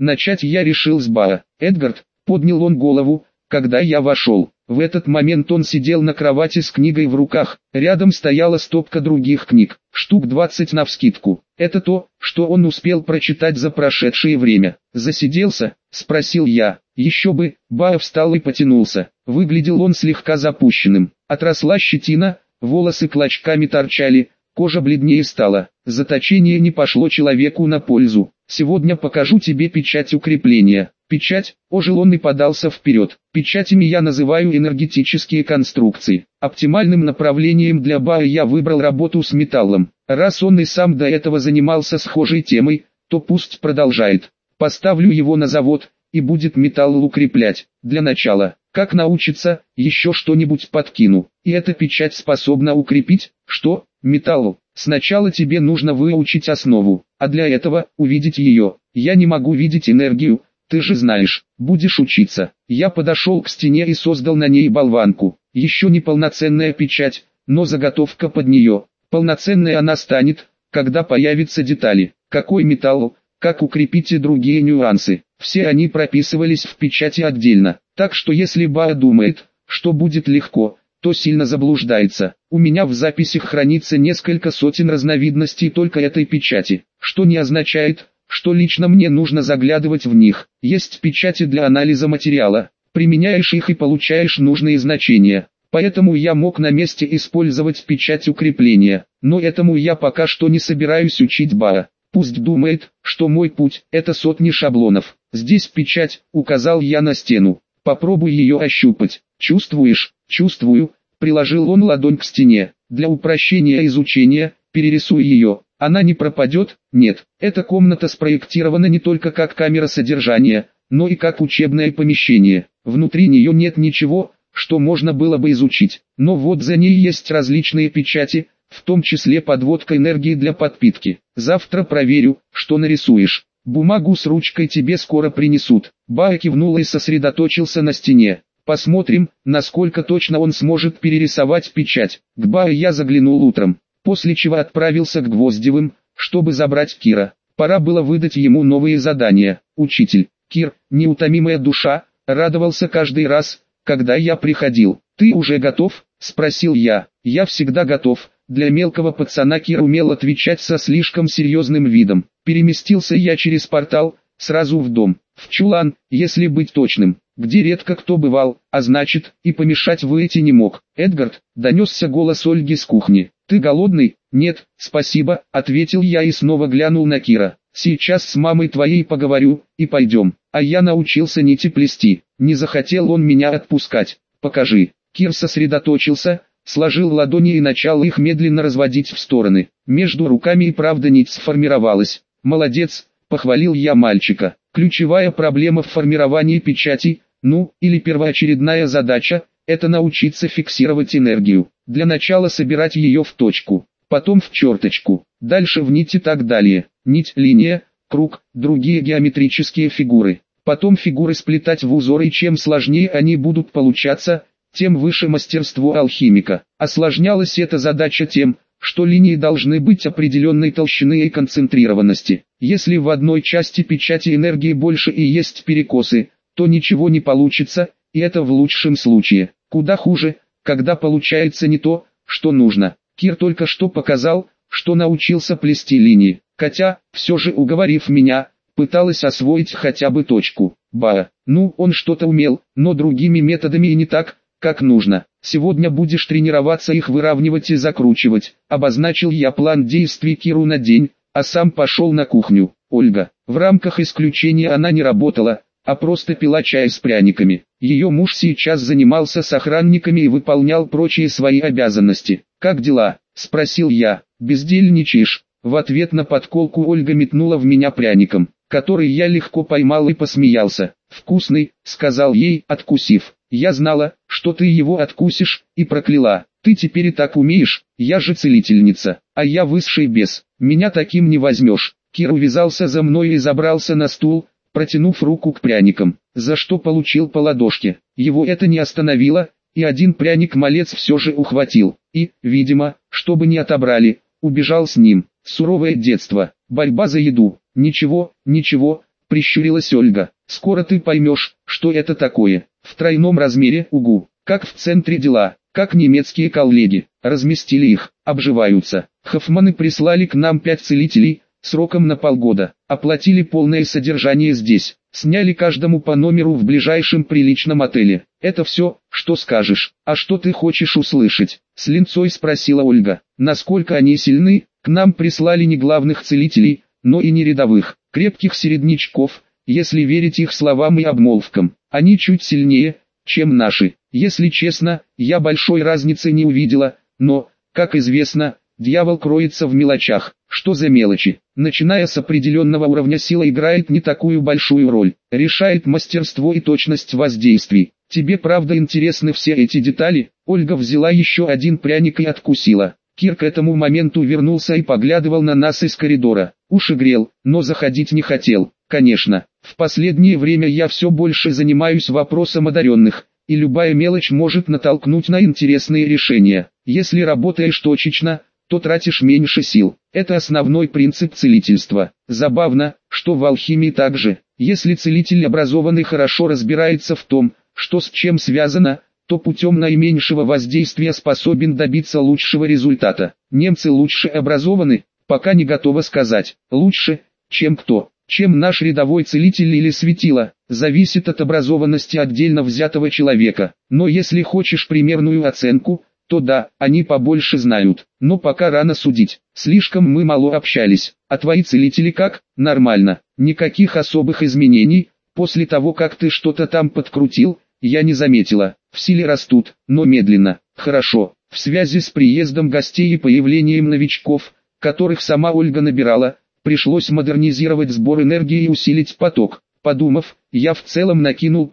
Начать я решил с Баа. Эдгард, поднял он голову, когда я вошел. В этот момент он сидел на кровати с книгой в руках, рядом стояла стопка других книг, штук 20 навскидку. Это то, что он успел прочитать за прошедшее время. «Засиделся?» – спросил я. Еще бы. Баа встал и потянулся. Выглядел он слегка запущенным. Отросла щетина, волосы клочками торчали, кожа бледнее стала. Заточение не пошло человеку на пользу. «Сегодня покажу тебе печать укрепления». Печать, ожил он и подался вперед. Печатями я называю энергетические конструкции. Оптимальным направлением для Баа я выбрал работу с металлом. Раз он и сам до этого занимался схожей темой, то пусть продолжает. Поставлю его на завод, и будет металл укреплять. Для начала, как научиться, еще что-нибудь подкину. И эта печать способна укрепить, что? Металлу. Сначала тебе нужно выучить основу, а для этого увидеть ее. Я не могу видеть энергию. Ты же знаешь, будешь учиться. Я подошел к стене и создал на ней болванку. Еще не полноценная печать, но заготовка под нее. Полноценной она станет, когда появятся детали. Какой металл, как укрепить и другие нюансы. Все они прописывались в печати отдельно. Так что если Баа думает, что будет легко, то сильно заблуждается. У меня в записях хранится несколько сотен разновидностей только этой печати, что не означает, что лично мне нужно заглядывать в них. Есть печати для анализа материала, применяешь их и получаешь нужные значения. Поэтому я мог на месте использовать печать укрепления, но этому я пока что не собираюсь учить Баа. Пусть думает, что мой путь – это сотни шаблонов. Здесь печать, указал я на стену. Попробуй ее ощупать. Чувствуешь? Чувствую. Приложил он ладонь к стене. Для упрощения изучения, перерисуй ее. Она не пропадет? Нет. Эта комната спроектирована не только как камера содержания, но и как учебное помещение. Внутри нее нет ничего, что можно было бы изучить. Но вот за ней есть различные печати, в том числе подводка энергии для подпитки. Завтра проверю, что нарисуешь. Бумагу с ручкой тебе скоро принесут. Баа кивнул и сосредоточился на стене. Посмотрим, насколько точно он сможет перерисовать печать. К Баа я заглянул утром, после чего отправился к Гвоздевым, чтобы забрать Кира. Пора было выдать ему новые задания. Учитель, Кир, неутомимая душа, радовался каждый раз, когда я приходил. «Ты уже готов?» – спросил я. «Я всегда готов». Для мелкого пацана Кир умел отвечать со слишком серьезным видом. Переместился я через портал, сразу в дом, в чулан, если быть точным, где редко кто бывал, а значит, и помешать выйти не мог. «Эдгард», — донесся голос Ольги с кухни. «Ты голодный?» «Нет, спасибо», — ответил я и снова глянул на Кира. «Сейчас с мамой твоей поговорю, и пойдем». А я научился нити плести. Не захотел он меня отпускать. «Покажи». Кир сосредоточился, сложил ладони и начал их медленно разводить в стороны. Между руками и правда нить сформировалась. «Молодец», — похвалил я мальчика. Ключевая проблема в формировании печати, или первоочередная задача, это научиться фиксировать энергию. Для начала собирать ее в точку, потом в черточку, дальше в нить и так далее. Нить, линия, круг, другие геометрические фигуры. Потом фигуры сплетать в узоры, и чем сложнее они будут получаться, тем выше мастерство алхимика. Осложнялась эта задача тем, что линии должны быть определенной толщины и концентрированности. Если в одной части печати энергии больше и есть перекосы, то ничего не получится, и это в лучшем случае. Куда хуже, когда получается не то, что нужно. Кир только что показал, что научился плести линии. Катя, все же уговорив меня, пыталась освоить хотя бы точку. Баа, он что-то умел, но другими методами и не так, как нужно. Сегодня будешь тренироваться их выравнивать и закручивать. Обозначил я план действий Киру на день, а сам пошел на кухню. Ольга, в рамках исключения она не работала, а просто пила чай с пряниками. Ее муж сейчас занимался с охранниками и выполнял прочие свои обязанности. «Как дела?» – спросил я. «Бездельничаешь?» В ответ на подколку Ольга метнула в меня пряником, который я легко поймал и посмеялся. «Вкусный», – сказал ей, откусив. «Я знала, что ты его откусишь», и прокляла. «Ты теперь и так умеешь, я же целительница, а я высший бес, меня таким не возьмешь». Кир увязался за мной и забрался на стул, протянув руку к пряникам, за что получил по ладошке. Его это не остановило, и один пряник малец все же ухватил, и, видимо, чтобы не отобрали, убежал с ним. Суровое детство, борьба за еду. Ничего, прищурилась Ольга. Скоро ты поймешь, что это такое. В тройном размере, угу. Как в центре дела, как немецкие коллеги. Разместили их, обживаются. Хоффманы прислали к нам 5 целителей, сроком на полгода. Оплатили полное содержание здесь. Сняли каждому по номеру в ближайшем приличном отеле. Это все, что скажешь. А что ты хочешь услышать? С линцой спросила Ольга. Насколько они сильны? К нам прислали не главных целителей, но и не рядовых, крепких середнячков, если верить их словам и обмолвкам. Они чуть сильнее, чем наши. Если честно, я большой разницы не увидела, но, как известно, дьявол кроется в мелочах. Что за мелочи? Начиная с определенного уровня, сила играет не такую большую роль. Решает мастерство и точность воздействий. Тебе правда интересны все эти детали? Ольга взяла еще один пряник и откусила. Кир к этому моменту вернулся и поглядывал на нас из коридора. Уши грел, но заходить не хотел. Конечно, в последнее время я все больше занимаюсь вопросом одаренных, и любая мелочь может натолкнуть на интересные решения. Если работаешь точечно, то тратишь меньше сил. Это основной принцип целительства. Забавно, что в алхимии также. Если целитель образованный хорошо разбирается в том, что с чем связано, то путем наименьшего воздействия способен добиться лучшего результата. Немцы лучше образованы, пока не готова сказать. Лучше, чем кто, чем наш рядовой целитель или светило, зависит от образованности отдельно взятого человека. Но если хочешь примерную оценку, то да, они побольше знают. Но пока рано судить, слишком мы мало общались. А твои целители как? Нормально. Никаких особых изменений. После того как ты что-то там подкрутил, я не заметила. В силе растут, но медленно. Хорошо. В связи с приездом гостей и появлением новичков, которых сама Ольга набирала, пришлось модернизировать сбор энергии и усилить поток. Подумав, я в целом накинул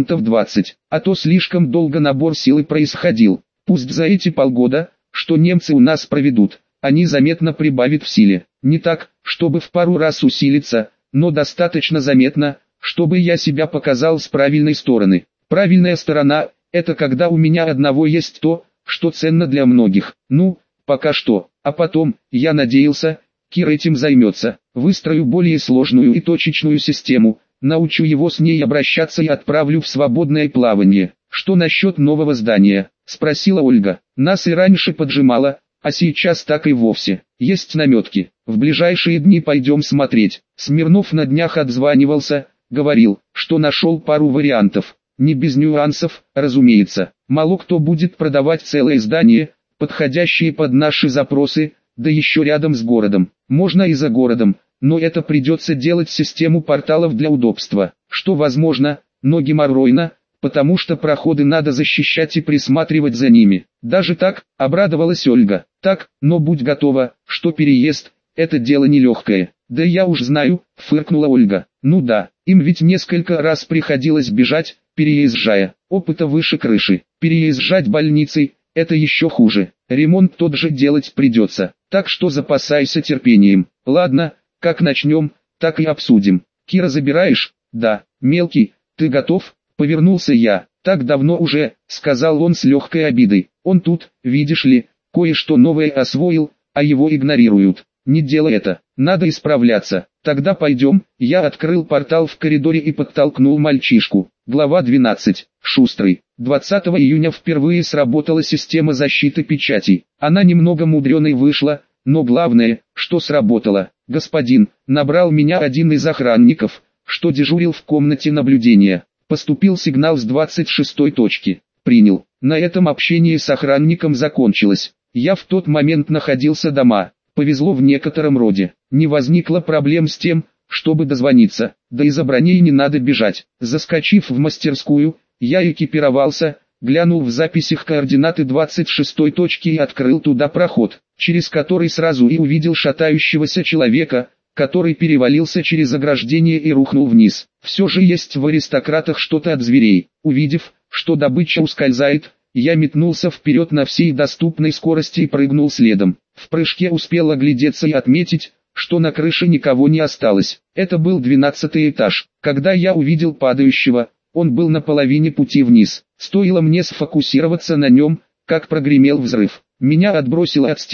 20%, а то слишком долго набор силы происходил. Пусть за эти полгода, что немцы у нас проведут, они заметно прибавят в силе. Не так, чтобы в пару раз усилиться, но достаточно заметно, чтобы я себя показал с правильной стороны. Правильная сторона – это когда у меня одного есть то, что ценно для многих. Ну, пока что. А потом, я надеялся, Кир этим займется. Выстрою более сложную и точечную систему, научу его с ней обращаться и отправлю в свободное плавание. Что насчет нового здания? Спросила Ольга. Нас и раньше поджимало, а сейчас так и вовсе. Есть наметки. В ближайшие дни пойдем смотреть. Смирнов на днях отзванивался, говорил, что нашел пару вариантов. Не без нюансов, разумеется. Мало кто будет продавать целое здание, подходящие под наши запросы, да еще рядом с городом. Можно и за городом, но это придется делать систему порталов для удобства, что возможно, но геморройно, потому что проходы надо защищать и присматривать за ними. Даже так, обрадовалась Ольга. Так, но будь готова, что переезд – это дело нелегкое. Да я уж знаю, фыркнула Ольга. Ну да, им ведь несколько раз приходилось бежать, переезжая. Опыта выше крыши. Переезжать больницей – это еще хуже. Ремонт тот же делать придется. Так что запасайся терпением. Ладно, как начнем, так и обсудим. Кира забираешь? Да. Мелкий, ты готов? Повернулся я. Так давно уже, сказал он с легкой обидой. Он тут, видишь ли, кое-что новое освоил, а его игнорируют. Не делай это, надо исправляться. Тогда пойдем. Я открыл портал в коридоре и подтолкнул мальчишку. Глава 12. Шустрый. 20 июня впервые сработала система защиты печатей. Она немного мудреной вышла, но главное, что сработала. Господин, набрал меня один из охранников, что дежурил в комнате наблюдения. Поступил сигнал с 26-й точки. Принял. На этом общение с охранником закончилось. Я в тот момент находился дома. Повезло в некотором роде. Не возникло проблем с тем, чтобы дозвониться. Да и за броней не надо бежать. Заскочив в мастерскую, я экипировался, глянул в записях координаты 26-й точки и открыл туда проход, через который сразу и увидел шатающегося человека, который перевалился через ограждение и рухнул вниз. Все же есть в аристократах что-то от зверей. Увидев, что добыча ускользает, я метнулся вперед на всей доступной скорости и прыгнул следом. В прыжке успел оглядеться и отметить, что на крыше никого не осталось. Это был 12-й этаж. Когда я увидел падающего, он был на половине пути вниз. Стоило мне сфокусироваться на нем, как прогремел взрыв. Меня отбросило от стены,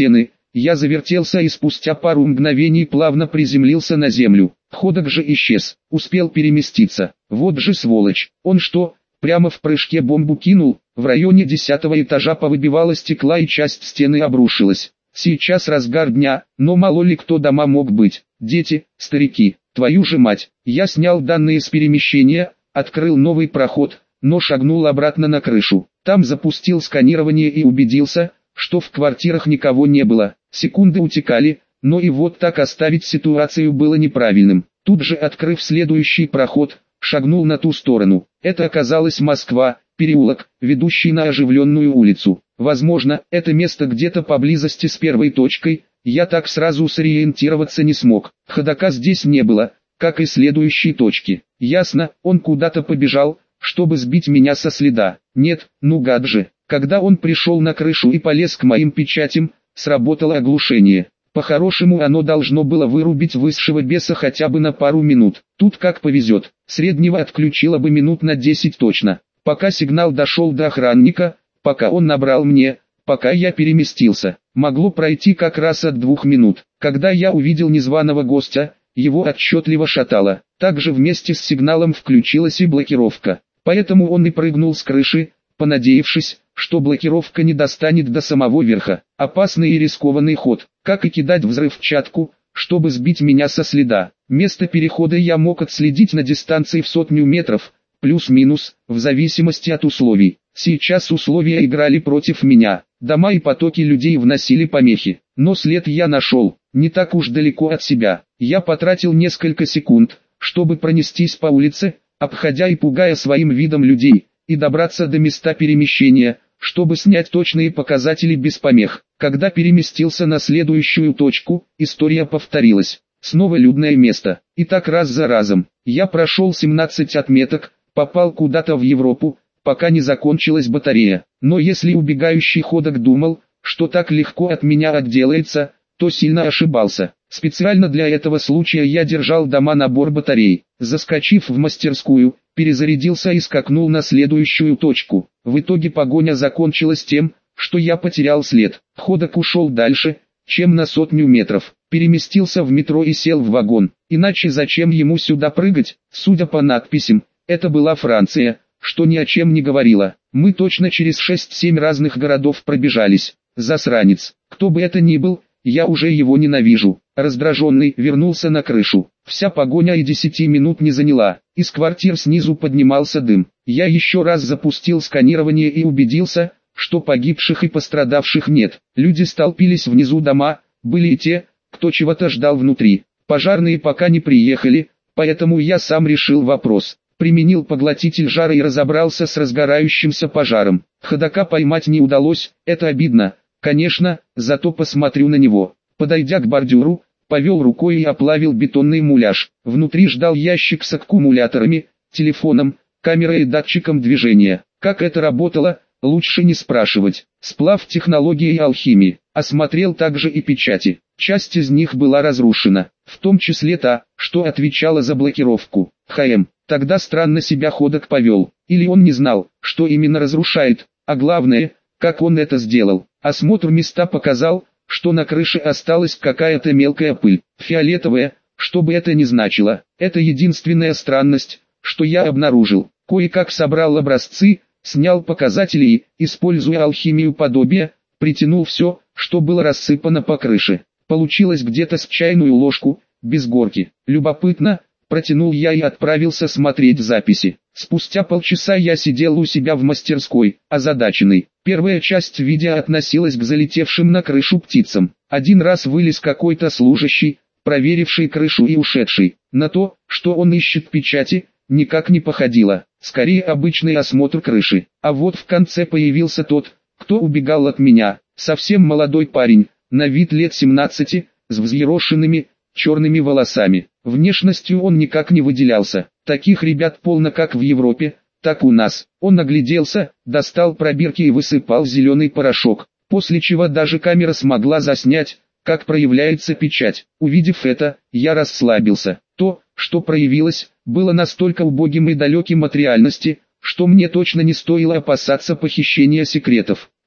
Я завертелся и спустя пару мгновений плавно приземлился на землю. Ходок же исчез, успел переместиться. Вот же сволочь, он что, прямо в прыжке бомбу кинул? В районе 10-го этажа повыбивало стекла и часть стены обрушилась. Сейчас разгар дня, но мало ли кто дома мог быть. Дети, старики, твою же мать. Я снял данные с перемещения, открыл новый проход, но шагнул обратно на крышу. Там запустил сканирование и убедился, что в квартирах никого не было. Секунды утекали, но и вот так оставить ситуацию было неправильным. Тут же, открыв следующий проход, шагнул на ту сторону. Это оказалась Москва, переулок, ведущий на оживленную улицу. Возможно, это место где-то поблизости с первой точкой, я так сразу сориентироваться не смог. Ходока здесь не было, как и следующей точки. Ясно, он куда-то побежал, чтобы сбить меня со следа. Нет, ну гад же. Когда он пришел на крышу и полез к моим печатям, сработало оглушение. По-хорошему оно должно было вырубить высшего беса хотя бы на пару минут. Тут как повезет, среднего отключило бы минут на 10 точно. Пока сигнал дошел до охранника, пока он набрал мне, пока я переместился, могло пройти как раз от 2 минут. Когда я увидел незваного гостя, его отчетливо шатало. Также вместе с сигналом включилась и блокировка. Поэтому он и прыгнул с крыши, понадеявшись, что блокировка не достанет до самого верха. Опасный и рискованный ход, как и кидать взрывчатку, чтобы сбить меня со следа. Место перехода я мог отследить на дистанции в 100 метров, плюс-минус, в зависимости от условий. Сейчас условия играли против меня. Дома и потоки людей вносили помехи. Но след я нашел, не так уж далеко от себя. Я потратил несколько секунд, чтобы пронестись по улице, обходя и пугая своим видом людей, и добраться до места перемещения, чтобы снять точные показатели без помех. Когда переместился на следующую точку, история повторилась. Снова людное место. И так раз за разом. Я прошел 17 отметок, попал куда-то в Европу, пока не закончилась батарея. Но если убегающий ходок думал, что так легко от меня отделается, то сильно ошибался. Специально для этого случая я держал дома набор батарей. Заскочив в мастерскую, перезарядился и скакнул на следующую точку. В итоге погоня закончилась тем, что я потерял след. Ходок ушел дальше, чем на 100 метров. Переместился в метро и сел в вагон. Иначе зачем ему сюда прыгать? Судя по надписям, это была Франция, что ни о чем не говорило. Мы точно через 6-7 разных городов пробежались. Засранец. Кто бы это ни был, я уже его ненавижу. Раздраженный, вернулся на крышу. Вся погоня и 10 минут не заняла. Из квартир снизу поднимался дым. Я еще раз запустил сканирование и убедился, что погибших и пострадавших нет. Люди столпились внизу дома, были и те, кто чего-то ждал внутри. Пожарные пока не приехали, поэтому я сам решил вопрос. Применил поглотитель жара и разобрался с разгорающимся пожаром. Ходока поймать не удалось, это обидно, конечно, зато посмотрю на него. Подойдя к бордюру, повел рукой и оплавил бетонный муляж. Внутри ждал ящик с аккумуляторами, телефоном, камерой и датчиком движения. Как это работало, лучше не спрашивать. Сплав технологии и алхимии. Осмотрел также и печати. Часть из них была разрушена, в том числе та, что отвечала за блокировку. Тогда странно себя ходок повел. Или он не знал, что именно разрушает, а главное, как он это сделал. Осмотр места показал, что на крыше осталась какая-то мелкая пыль, фиолетовая, что бы это ни значило. Это единственная странность, что я обнаружил. Кое-как собрал образцы, снял показатели и, используя алхимию подобия, притянул все, что было рассыпано по крыше. Получилось где-то с чайную ложку, без горки. Любопытно, протянул я и отправился смотреть записи. Спустя полчаса я сидел у себя в мастерской, озадаченный. Первая часть видео относилась к залетевшим на крышу птицам. Один раз вылез какой-то служащий, проверивший крышу и ушедший. На то, что он ищет печати, никак не походило. Скорее обычный осмотр крыши. А вот в конце появился тот, кто убегал от меня. Совсем молодой парень, на вид лет 17, с взъерошенными, черными волосами. Внешностью он никак не выделялся. Таких ребят полно как в Европе, так у нас. Он огляделся, достал пробирки и высыпал зеленый порошок, после чего даже камера смогла заснять, как проявляется печать. Увидев это, я расслабился. То, что проявилось, было настолько убогим и далеким от реальности, что мне точно не стоило опасаться похищения секретов.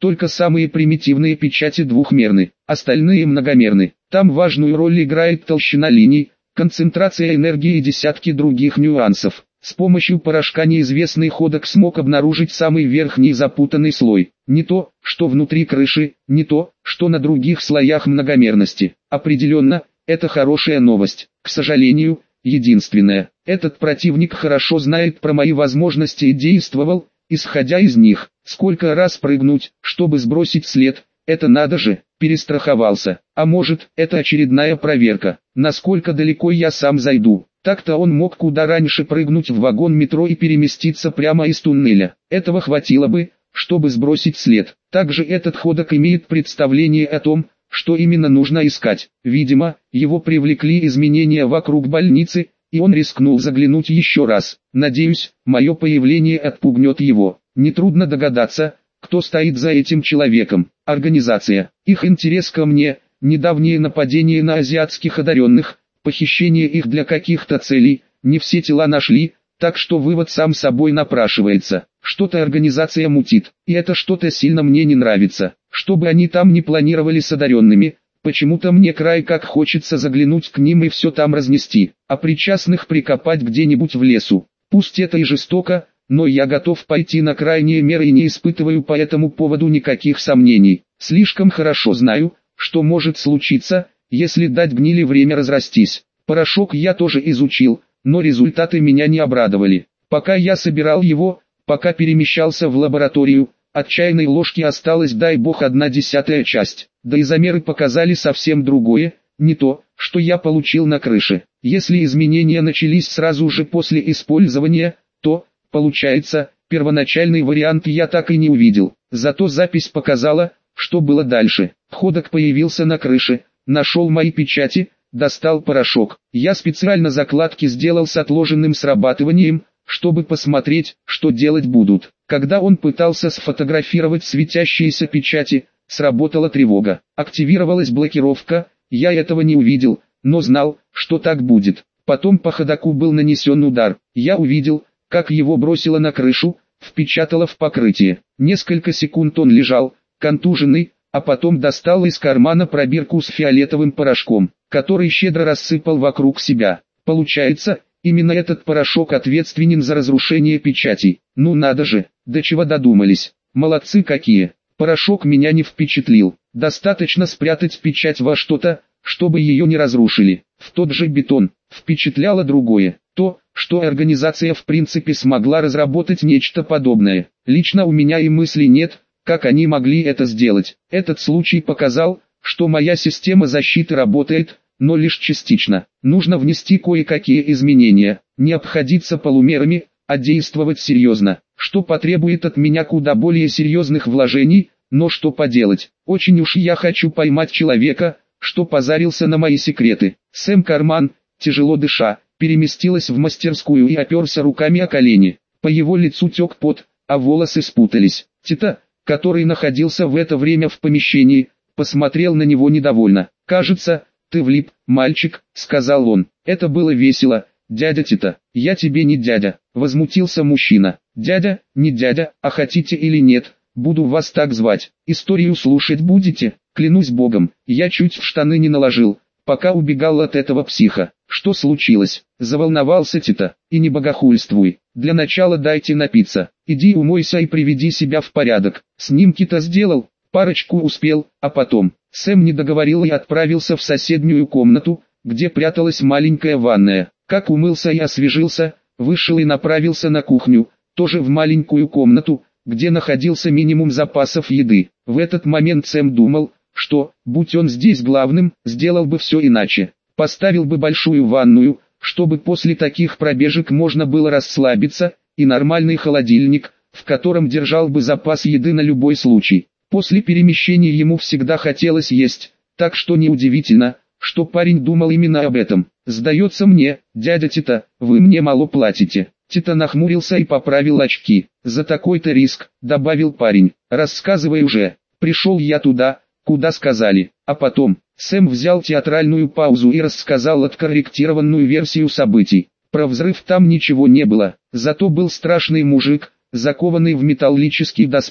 только самые примитивные печати двухмерны, остальные многомерны. Там важную роль играет толщина линий, концентрация энергии и десятки других нюансов. С помощью порошка неизвестный ходок смог обнаружить самый верхний запутанный слой. Не то, что внутри крыши, не то, что на других слоях многомерности. Определенно, это хорошая новость. К сожалению, единственное, этот противник хорошо знает про мои возможности и действовал, исходя из них. Сколько раз прыгнуть, чтобы сбросить след, это надо же, перестраховался. А может, это очередная проверка, насколько далеко я сам зайду. Так-то он мог куда раньше прыгнуть в вагон метро и переместиться прямо из туннеля. Этого хватило бы, чтобы сбросить след. Также этот ходок имеет представление о том, что именно нужно искать. Видимо, его привлекли изменения вокруг больницы, и он рискнул заглянуть еще раз. Надеюсь, мое появление отпугнет его. Нетрудно догадаться, кто стоит за этим человеком. Организация. Их интерес ко мне, недавнее нападение на азиатских одаренных, похищение их для каких-то целей, не все тела нашли, так что вывод сам собой напрашивается. Что-то организация мутит, и это что-то сильно мне не нравится. Что бы они там ни планировали с одаренными, почему-то мне край как хочется заглянуть к ним и все там разнести, а причастных прикопать где-нибудь в лесу. Пусть это и жестоко, но я готов пойти на крайние меры и не испытываю по этому поводу никаких сомнений. Слишком хорошо знаю, что может случиться, если дать гнили время разрастись. Порошок я тоже изучил, но результаты меня не обрадовали. Пока я собирал его, пока перемещался в лабораторию, от чайной ложки осталась, дай бог, 1/10 часть. Да и замеры показали совсем другое, не то, что я получил на крыше. Если изменения начались сразу же после использования, то, получается, первоначальный вариант я так и не увидел. Зато запись показала, что было дальше. Ходок появился на крыше, нашел мои печати, достал порошок. Я специально закладки сделал с отложенным срабатыванием, чтобы посмотреть, что делать будут. Когда он пытался сфотографировать светящиеся печати, сработала тревога. Активировалась блокировка, я этого не увидел, но знал, что так будет. Потом по ходоку был нанесен удар. Я увидел, как его бросило на крышу, впечатало в покрытие. Несколько секунд он лежал, контуженный, а потом достал из кармана пробирку с фиолетовым порошком, который щедро рассыпал вокруг себя. Получается, именно этот порошок ответственен за разрушение печатей. Ну надо же, до чего додумались. Молодцы какие. Порошок меня не впечатлил. Достаточно спрятать печать во что-то, чтобы ее не разрушили. В тот же бетон. Впечатляло другое. То, что организация в принципе смогла разработать нечто подобное. Лично у меня и мысли нет, как они могли это сделать. Этот случай показал, что моя система защиты работает, но лишь частично. Нужно внести кое-какие изменения, не обходиться полумерами, а действовать серьезно, что потребует от меня куда более серьезных вложений, но что поделать. Очень уж я хочу поймать человека, что позарился на мои секреты. Сэм Карман, тяжело дыша, переместилась в мастерскую и оперся руками о колени. По его лицу тек пот, а волосы спутались. Тита, который находился в это время в помещении, посмотрел на него недовольно. «Кажется, ты влип, мальчик», — сказал он. «Это было весело, дядя Тита». «Я тебе не дядя», — возмутился мужчина. «Дядя, не дядя, а хотите или нет, буду вас так звать. Историю слушать будете? Клянусь богом, я чуть в штаны не наложил, пока убегал от этого психа». «Что случилось?» — заволновался Тита. «И не богохульствуй. Для начала дайте напиться. Иди умойся и приведи себя в порядок». Снимки-то сделал, парочку успел, а потом... Сэм не договорил и отправился в соседнюю комнату, где пряталась маленькая ванная. Как умылся и освежился, вышел и направился на кухню, тоже в маленькую комнату, где находился минимум запасов еды. В этот момент Сэм думал, что, будь он здесь главным, сделал бы все иначе. Поставил бы большую ванную, чтобы после таких пробежек можно было расслабиться, и нормальный холодильник, в котором держал бы запас еды на любой случай. После перемещения ему всегда хотелось есть, так что неудивительно, что парень думал именно об этом. «Сдается мне, дядя Тита, вы мне мало платите». Тита нахмурился и поправил очки. «За такой-то риск», — добавил парень. «Рассказывай уже. Пришел я туда, куда сказали». А потом, Сэм взял театральную паузу и рассказал откорректированную версию событий. Про взрыв там ничего не было, зато был страшный мужик, закованный в металлический доспех,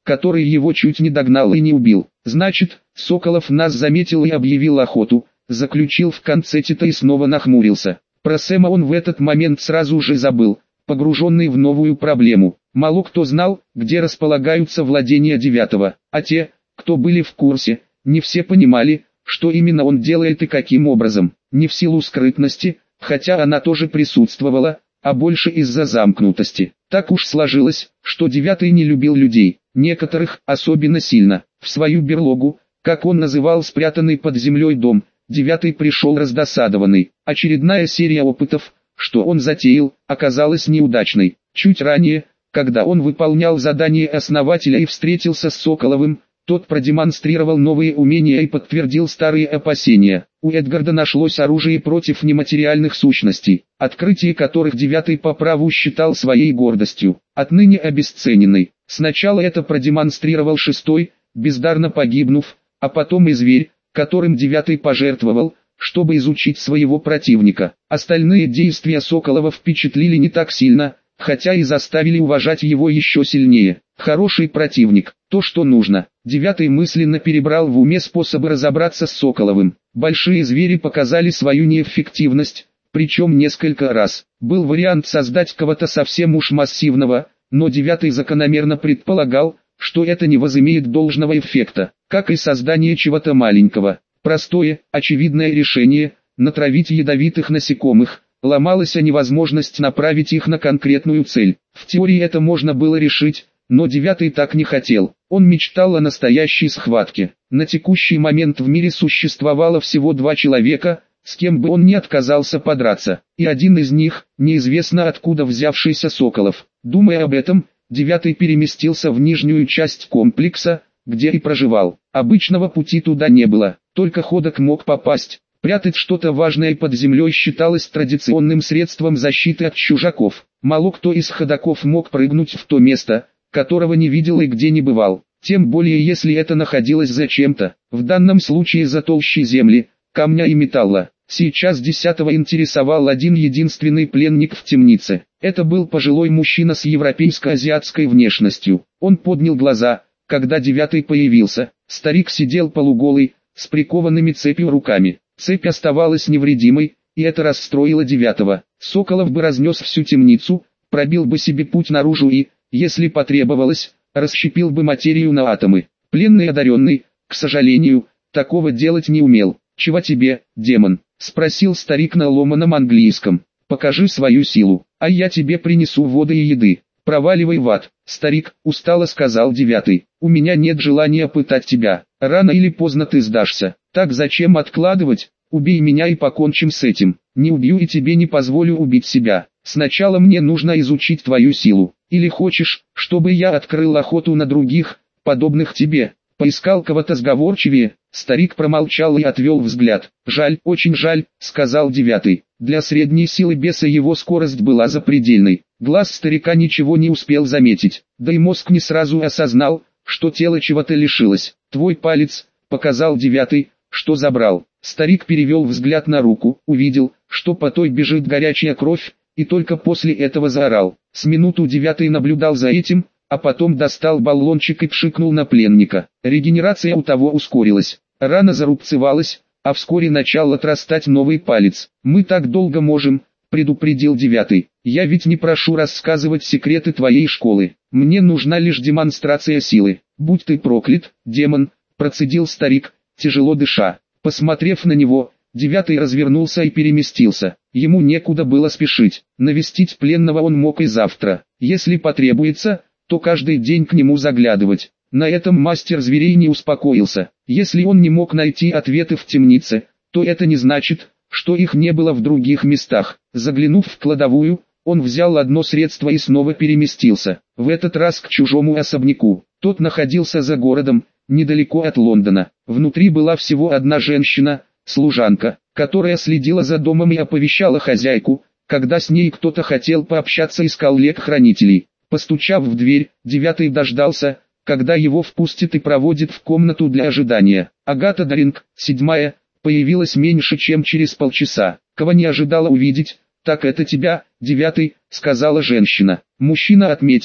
который его чуть не догнал и не убил. Значит, Соколов нас заметил и объявил охоту, заключил в конце Тита и снова нахмурился. Про Сэма он в этот момент сразу же забыл, погруженный в новую проблему. Мало кто знал, где располагаются владения Девятого, а те, кто были в курсе, не все понимали, что именно он делает и каким образом. Не в силу скрытности, хотя она тоже присутствовала, а больше из-за замкнутости. Так уж сложилось, что Девятый не любил людей, некоторых особенно сильно. В свою берлогу, как он называл спрятанный под землей дом, Девятый пришел раздосадованный. Очередная серия опытов, что он затеял, оказалась неудачной. Чуть ранее, когда он выполнял задание основателя и встретился с Соколовым, тот продемонстрировал новые умения и подтвердил старые опасения. У Эдгарда нашлось оружие против нематериальных сущностей, открытие которых Девятый по праву считал своей гордостью, отныне обесцененной. Сначала это продемонстрировал Шестой, бездарно погибнув, а потом и Зверь, которым Девятый пожертвовал, чтобы изучить своего противника. Остальные действия Соколова впечатлили не так сильно, хотя и заставили уважать его еще сильнее. Хороший противник, то что нужно. Девятый мысленно перебрал в уме способы разобраться с Соколовым. Большие звери показали свою неэффективность, причем несколько раз. Был вариант создать кого-то совсем уж массивного, но Девятый закономерно предполагал, что это не возымеет должного эффекта, как и создание чего-то маленького. Простое, очевидное решение – натравить ядовитых насекомых – ломалась о невозможность направить их на конкретную цель. В теории это можно было решить, но Девятый так не хотел. Он мечтал о настоящей схватке. На текущий момент в мире существовало всего 2 человека, с кем бы он не отказался подраться. И один из них, неизвестно откуда взявшийся Соколов. Думая об этом, Девятый переместился в нижнюю часть комплекса, где и проживал. Обычного пути туда не было, только ходок мог попасть. Прятать что-то важное под землей считалось традиционным средством защиты от чужаков. Мало кто из ходоков мог прыгнуть в то место, которого не видел и где не бывал. Тем более если это находилось за чем-то, в данном случае за толщей земли, камня и металла. Сейчас Десятого интересовал один единственный пленник в темнице. Это был пожилой мужчина с европейско-азиатской внешностью. Он поднял глаза, когда Девятый появился. Старик сидел полуголый, с прикованными цепью руками. Цепь оставалась невредимой, и это расстроило Девятого. Соколов бы разнес всю темницу, пробил бы себе путь наружу и, если потребовалось, расщепил бы материю на атомы. Пленный одаренный, к сожалению, такого делать не умел. «Чего тебе, демон?» — спросил старик на ломаном английском. «Покажи свою силу, а я тебе принесу воды и еды. Проваливай в ад». «Старик», — устало сказал Девятый, — «у меня нет желания пытать тебя. Рано или поздно ты сдашься. Так зачем откладывать? Убей меня и покончим с этим. Не убью и тебе не позволю убить себя. Сначала мне нужно изучить твою силу. Или хочешь, чтобы я открыл охоту на других, подобных тебе?» Поискал кого-то сговорчивее. Старик промолчал и отвел взгляд. «Жаль, очень жаль», — сказал Девятый. Для средней силы беса его скорость была запредельной. Глаз старика ничего не успел заметить, да и мозг не сразу осознал, что тело чего-то лишилось. «Твой палец», — показал Девятый, — «что забрал». Старик перевел взгляд на руку, увидел, что по той бежит горячая кровь, и только после этого заорал. С минуту Девятый наблюдал за этим, а потом достал баллончик и пшикнул на пленника. Регенерация у того ускорилась. Рана зарубцевалась, а вскоре начал отрастать новый палец. «Мы так долго можем», — предупредил Девятый. «Я ведь не прошу рассказывать секреты твоей школы. Мне нужна лишь демонстрация силы». «Будь ты проклят, демон», — процедил старик, тяжело дыша. Посмотрев на него, Девятый развернулся и переместился. Ему некуда было спешить. Навестить пленного он мог и завтра. Если потребуется, то каждый день к нему заглядывать. На этом мастер зверей не успокоился. Если он не мог найти ответы в темнице, то это не значит, что их не было в других местах. Заглянув в кладовую, он взял одно средство и снова переместился. В этот раз к чужому особняку. Тот находился за городом, недалеко от Лондона. Внутри была всего одна женщина, служанка, которая следила за домом и оповещала хозяйку, когда с ней кто-то хотел пообщаться из коллег-хранителей. Постучав в дверь, Девятый дождался, когда его впустят и проводят в комнату для ожидания. Агата Даринг, 7-я, появилась меньше чем через полчаса. «Кого не ожидала увидеть, так это тебя, 9-й», — сказала женщина. Мужчина отметил,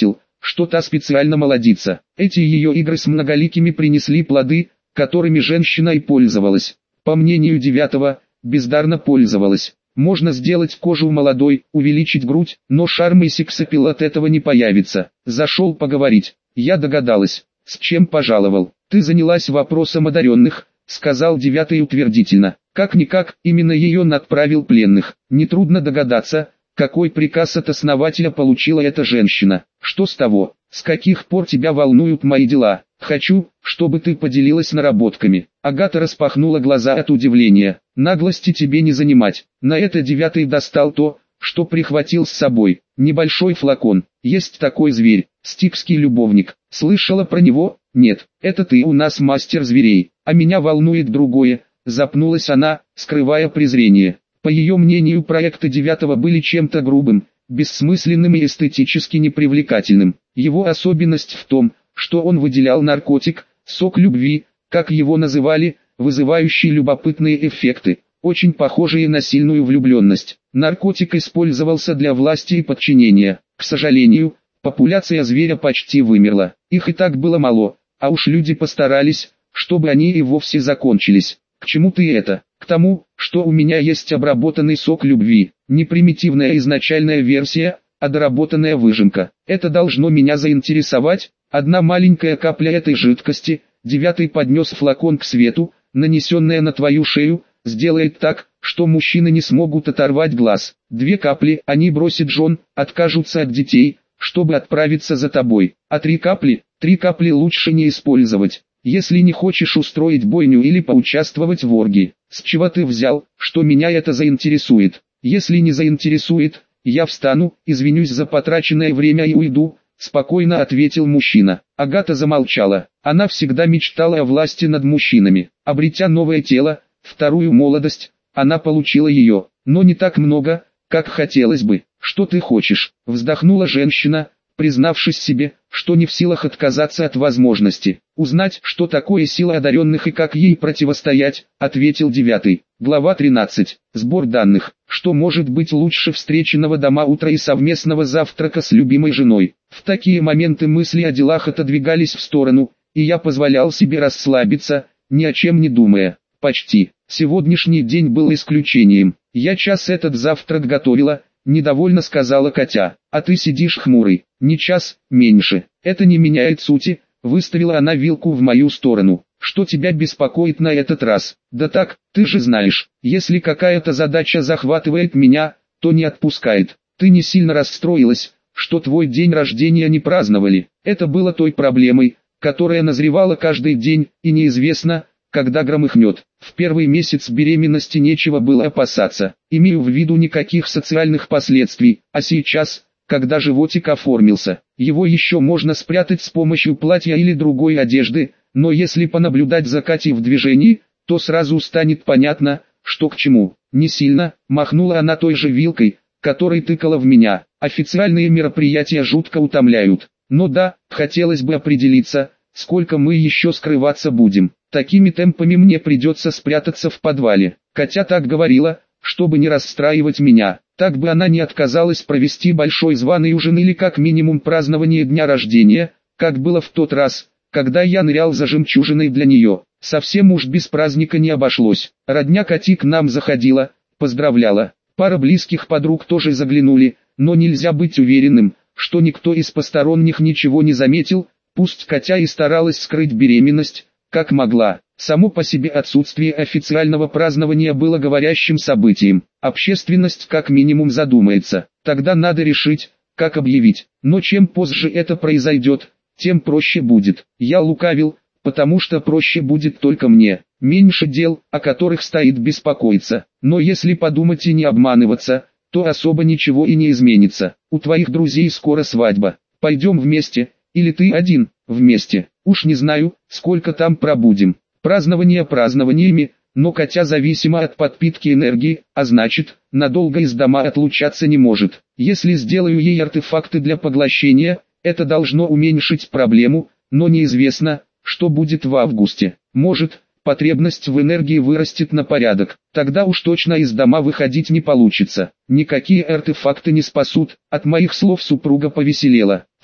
что та специально молодится. Эти ее игры с многоликими принесли плоды, которыми женщина и пользовалась. По мнению девятого, бездарно пользовалась. Можно сделать кожу молодой, увеличить грудь, но шарм и сексапил от этого не появится. Зашел поговорить. Я догадалась. С чем пожаловал? Ты занялась вопросом одаренных, сказал девятый утвердительно. Как-никак, именно ее отправил пленных. Нетрудно догадаться, какой приказ от основателя получила эта женщина. Что с того? С каких пор тебя волнуют мои дела? Хочу, чтобы ты поделилась наработками. Агата распахнула глаза от удивления. Наглости тебе не занимать. На это девятый достал то, что прихватил с собой. Небольшой флакон. Есть такой зверь, стикский любовник. Слышала про него? Нет, это ты у нас мастер зверей. А меня волнует другое. Запнулась она, скрывая презрение. По ее мнению, проекты девятого были чем-то грубым, бессмысленным и эстетически непривлекательным. Его особенность в том, что он выделял наркотик, сок любви, как его называли, вызывающий любопытные эффекты, очень похожие на сильную влюбленность. Наркотик использовался для власти и подчинения. К сожалению, популяция зверя почти вымерла. Их и так было мало, а уж люди постарались, чтобы они и вовсе закончились. К чему ты это? К тому, что у меня есть обработанный сок любви, не примитивная изначальная версия, а доработанная выжимка. Это должно меня заинтересовать. Одна маленькая капля этой жидкости, девятый поднес флакон к свету, нанесенная на твою шею, сделает так, что мужчины не смогут оторвать глаз. 2 капли, они бросят жен, откажутся от детей, чтобы отправиться за тобой. А 3 капли лучше не использовать, если не хочешь устроить бойню или поучаствовать в оргии. С чего ты взял, что меня это заинтересует? Если не заинтересует, я встану, извинюсь за потраченное время и уйду, спокойно ответил мужчина. Агата замолчала. Она всегда мечтала о власти над мужчинами. Обретя новое тело, вторую молодость, она получила ее, но не так много, как хотелось бы. Что ты хочешь? Вздохнула женщина, признавшись себе, что не в силах отказаться от возможности узнать, что такое сила одаренных и как ей противостоять, ответил девятый. Глава 13. Сбор данных. Что может быть лучше встреченного дома утра и совместного завтрака с любимой женой? В такие моменты мысли о делах отодвигались в сторону, и я позволял себе расслабиться, ни о чем не думая. Почти. Сегодняшний день был исключением. Я час этот завтрак готовила, недовольно сказала Катя. А ты сидишь хмурый. Не час, меньше. Это не меняет сути. Выставила она вилку в мою сторону. Что тебя беспокоит на этот раз? Да так, ты же знаешь, если какая-то задача захватывает меня, то не отпускает. Ты не сильно расстроилась, что твой день рождения не праздновали. Это было той проблемой, которая назревала каждый день, и неизвестно, когда громыхнет. В первый месяц беременности нечего было опасаться. Имею в виду никаких социальных последствий, а сейчас, когда животик оформился, его еще можно спрятать с помощью платья или другой одежды, но если понаблюдать за Катей в движении, то сразу станет понятно, что к чему. Не сильно, махнула она той же вилкой, которой тыкала в меня. Официальные мероприятия жутко утомляют. Но да, хотелось бы определиться, сколько мы еще скрываться будем. Такими темпами мне придется спрятаться в подвале. Катя так говорила, чтобы не расстраивать меня. Так бы она не отказалась провести большой званый ужин или как минимум празднование дня рождения, как было в тот раз, когда я нырял за жемчужиной для нее. Совсем уж без праздника не обошлось. Родня Кати к нам заходила, поздравляла. Пара близких подруг тоже заглянули, но нельзя быть уверенным, что никто из посторонних ничего не заметил. Пусть Катя и старалась скрыть беременность, как могла. Само по себе отсутствие официального празднования было говорящим событием. Общественность как минимум задумается. Тогда надо решить, как объявить. Но чем позже это произойдет, тем проще будет. Я лукавил, потому что проще будет только мне. Меньше дел, о которых стоит беспокоиться. Но если подумать и не обманываться, то особо ничего и не изменится. У твоих друзей скоро свадьба. Пойдем вместе, или ты один, вместе. Уж не знаю, сколько там пробудем. Празднование празднованиями, но Катя зависима от подпитки энергии, а значит, надолго из дома отлучаться не может. Если сделаю ей артефакты для поглощения, это должно уменьшить проблему, но неизвестно, что будет в августе. Может, потребность в энергии вырастет на порядок, тогда уж точно из дома выходить не получится. Никакие артефакты не спасут. От моих слов супруга повеселела.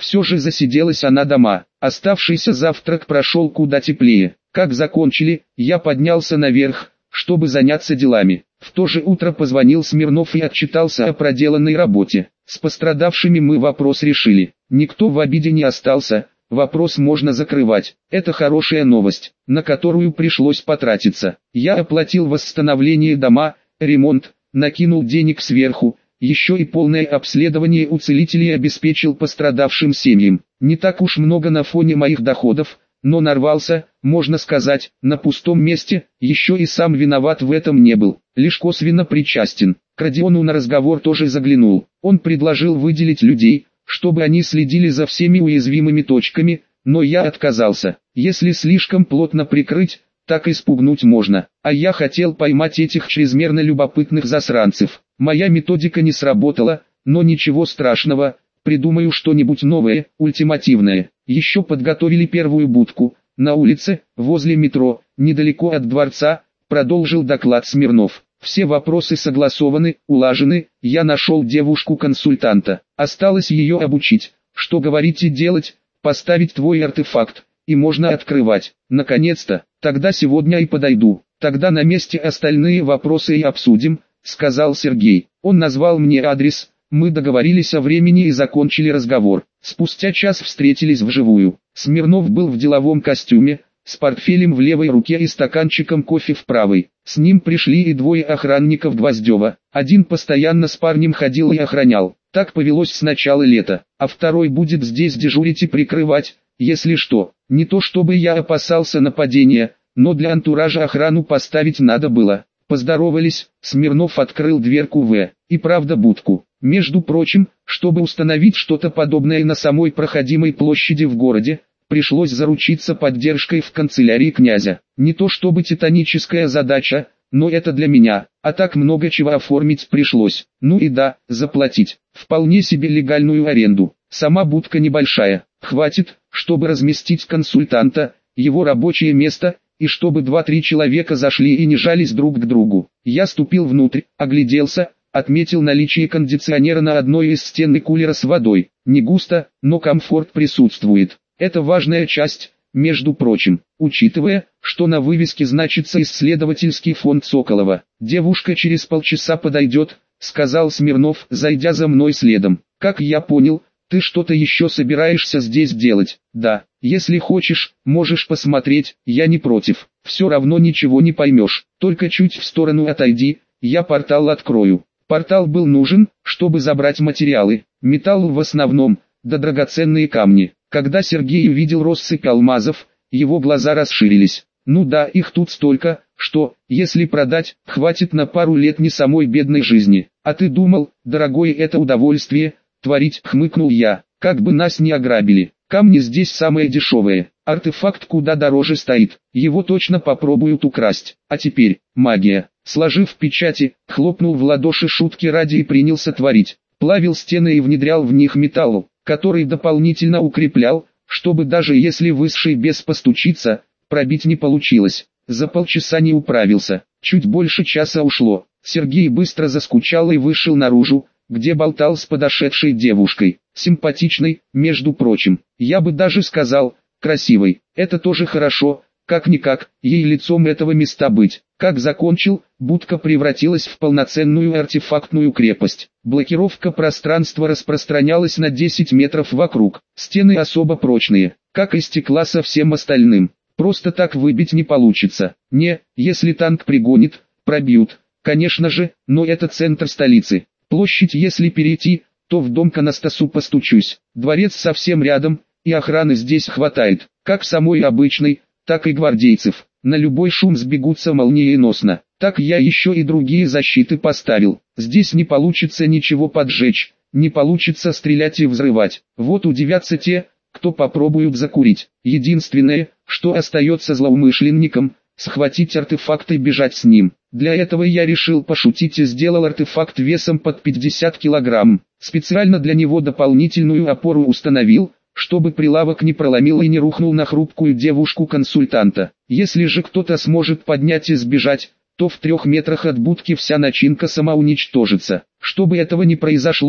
Все же засиделась она дома. Оставшийся завтрак прошел куда теплее. Как закончили, я поднялся наверх, чтобы заняться делами. В то же утро позвонил Смирнов и отчитался о проделанной работе. С пострадавшими мы вопрос решили. Никто в обиде не остался, вопрос можно закрывать. Это хорошая новость, на которую пришлось потратиться. Я оплатил восстановление дома, ремонт, накинул денег сверху, еще и полное обследование у целителей обеспечил пострадавшим семьям. Не так уж много на фоне моих доходов, но нарвался, можно сказать, на пустом месте, еще и сам виноват в этом не был, лишь косвенно причастен. К Родиону на разговор тоже заглянул. Он предложил выделить людей, чтобы они следили за всеми уязвимыми точками, но я отказался. Если слишком плотно прикрыть, так и спугнуть можно. А я хотел поймать этих чрезмерно любопытных засранцев. Моя методика не сработала, но ничего страшного, придумаю что-нибудь новое, ультимативное. Еще подготовили первую будку, на улице, возле метро, недалеко от дворца, продолжил доклад Смирнов. Все вопросы согласованы, улажены, я нашел девушку-консультанта. Осталось ее обучить, что говорить и делать, поставить твой артефакт, и можно открывать. Наконец-то, тогда сегодня и подойду. Тогда на месте остальные вопросы и обсудим, сказал Сергей. Он назвал мне адрес, мы договорились о времени и закончили разговор. Спустя час встретились вживую. Смирнов был в деловом костюме, с портфелем в левой руке и стаканчиком кофе в правой. С ним пришли и двое охранников Гвоздева. Один постоянно с парнем ходил и охранял. Так повелось с начала лета, а второй будет здесь дежурить и прикрывать, если что. Не то чтобы я опасался нападения, но для антуража охрану поставить надо было. Поздоровались, Смирнов открыл дверку и правда будку. Между прочим, чтобы установить что-то подобное на самой проходимой площади в городе, пришлось заручиться поддержкой в канцелярии князя. Не то чтобы титаническая задача, но это для меня, а так много чего оформить пришлось. Ну и да, заплатить. Вполне себе легальную аренду. Сама будка небольшая, хватит, чтобы разместить консультанта, его рабочее место, и чтобы 2-3 человека зашли и не жались друг к другу. Я ступил внутрь, огляделся, отметил наличие кондиционера на одной из стен и кулера с водой. Не густо, но комфорт присутствует. Это важная часть, между прочим, учитывая, что на вывеске значится исследовательский фонд Соколова. «Девушка через полчаса подойдет», — сказал Смирнов, зайдя за мной следом. «Как я понял, ты что-то еще собираешься здесь делать?» «Да, если хочешь, можешь посмотреть, я не против. Все равно ничего не поймешь, только чуть в сторону отойди, я портал открою». Портал был нужен, чтобы забрать материалы, металл в основном, да драгоценные камни. Когда Сергей увидел россыпь алмазов, его глаза расширились. Ну да, их тут столько, что, если продать, хватит на пару лет не самой бедной жизни. А ты думал, дорогое это удовольствие, творить, хмыкнул я, как бы нас не ограбили. Камни здесь самые дешевые, артефакт куда дороже стоит, его точно попробуют украсть. А теперь, магия. Сложив печати, хлопнул в ладоши шутки ради и принялся творить. Плавил стены и внедрял в них металл, который дополнительно укреплял, чтобы даже если высший бес постучится, пробить не получилось. За полчаса не управился, чуть больше часа ушло. Сергей быстро заскучал и вышел наружу, где болтал с подошедшей девушкой. Симпатичной, между прочим. Я бы даже сказал, красивой. Это тоже хорошо, как-никак, ей лицом этого места быть. Как закончил, будка превратилась в полноценную артефактную крепость. Блокировка пространства распространялась на 10 метров вокруг. Стены особо прочные, как и стекла со всем остальным. Просто так выбить не получится. Не, если танк пригонит, пробьют. Конечно же, но это центр столицы. Площадь если перейти, то в дом к Анастасу постучусь. Дворец совсем рядом, и охраны здесь хватает, как самой обычной, так и гвардейцев. На любой шум сбегутся молниеносно. Так я еще и другие защиты поставил. Здесь не получится ничего поджечь, не получится стрелять и взрывать. Вот удивятся те, кто попробуют закурить. Единственное, что остается злоумышленникам, схватить артефакт и бежать с ним. Для этого я решил пошутить и сделал артефакт весом под 50 килограмм. Специально для него дополнительную опору установил, чтобы прилавок не проломил и не рухнул на хрупкую девушку-консультанта. Если же кто-то сможет поднять и сбежать, то в 3 метрах от будки вся начинка самоуничтожится. Чтобы этого не произошло,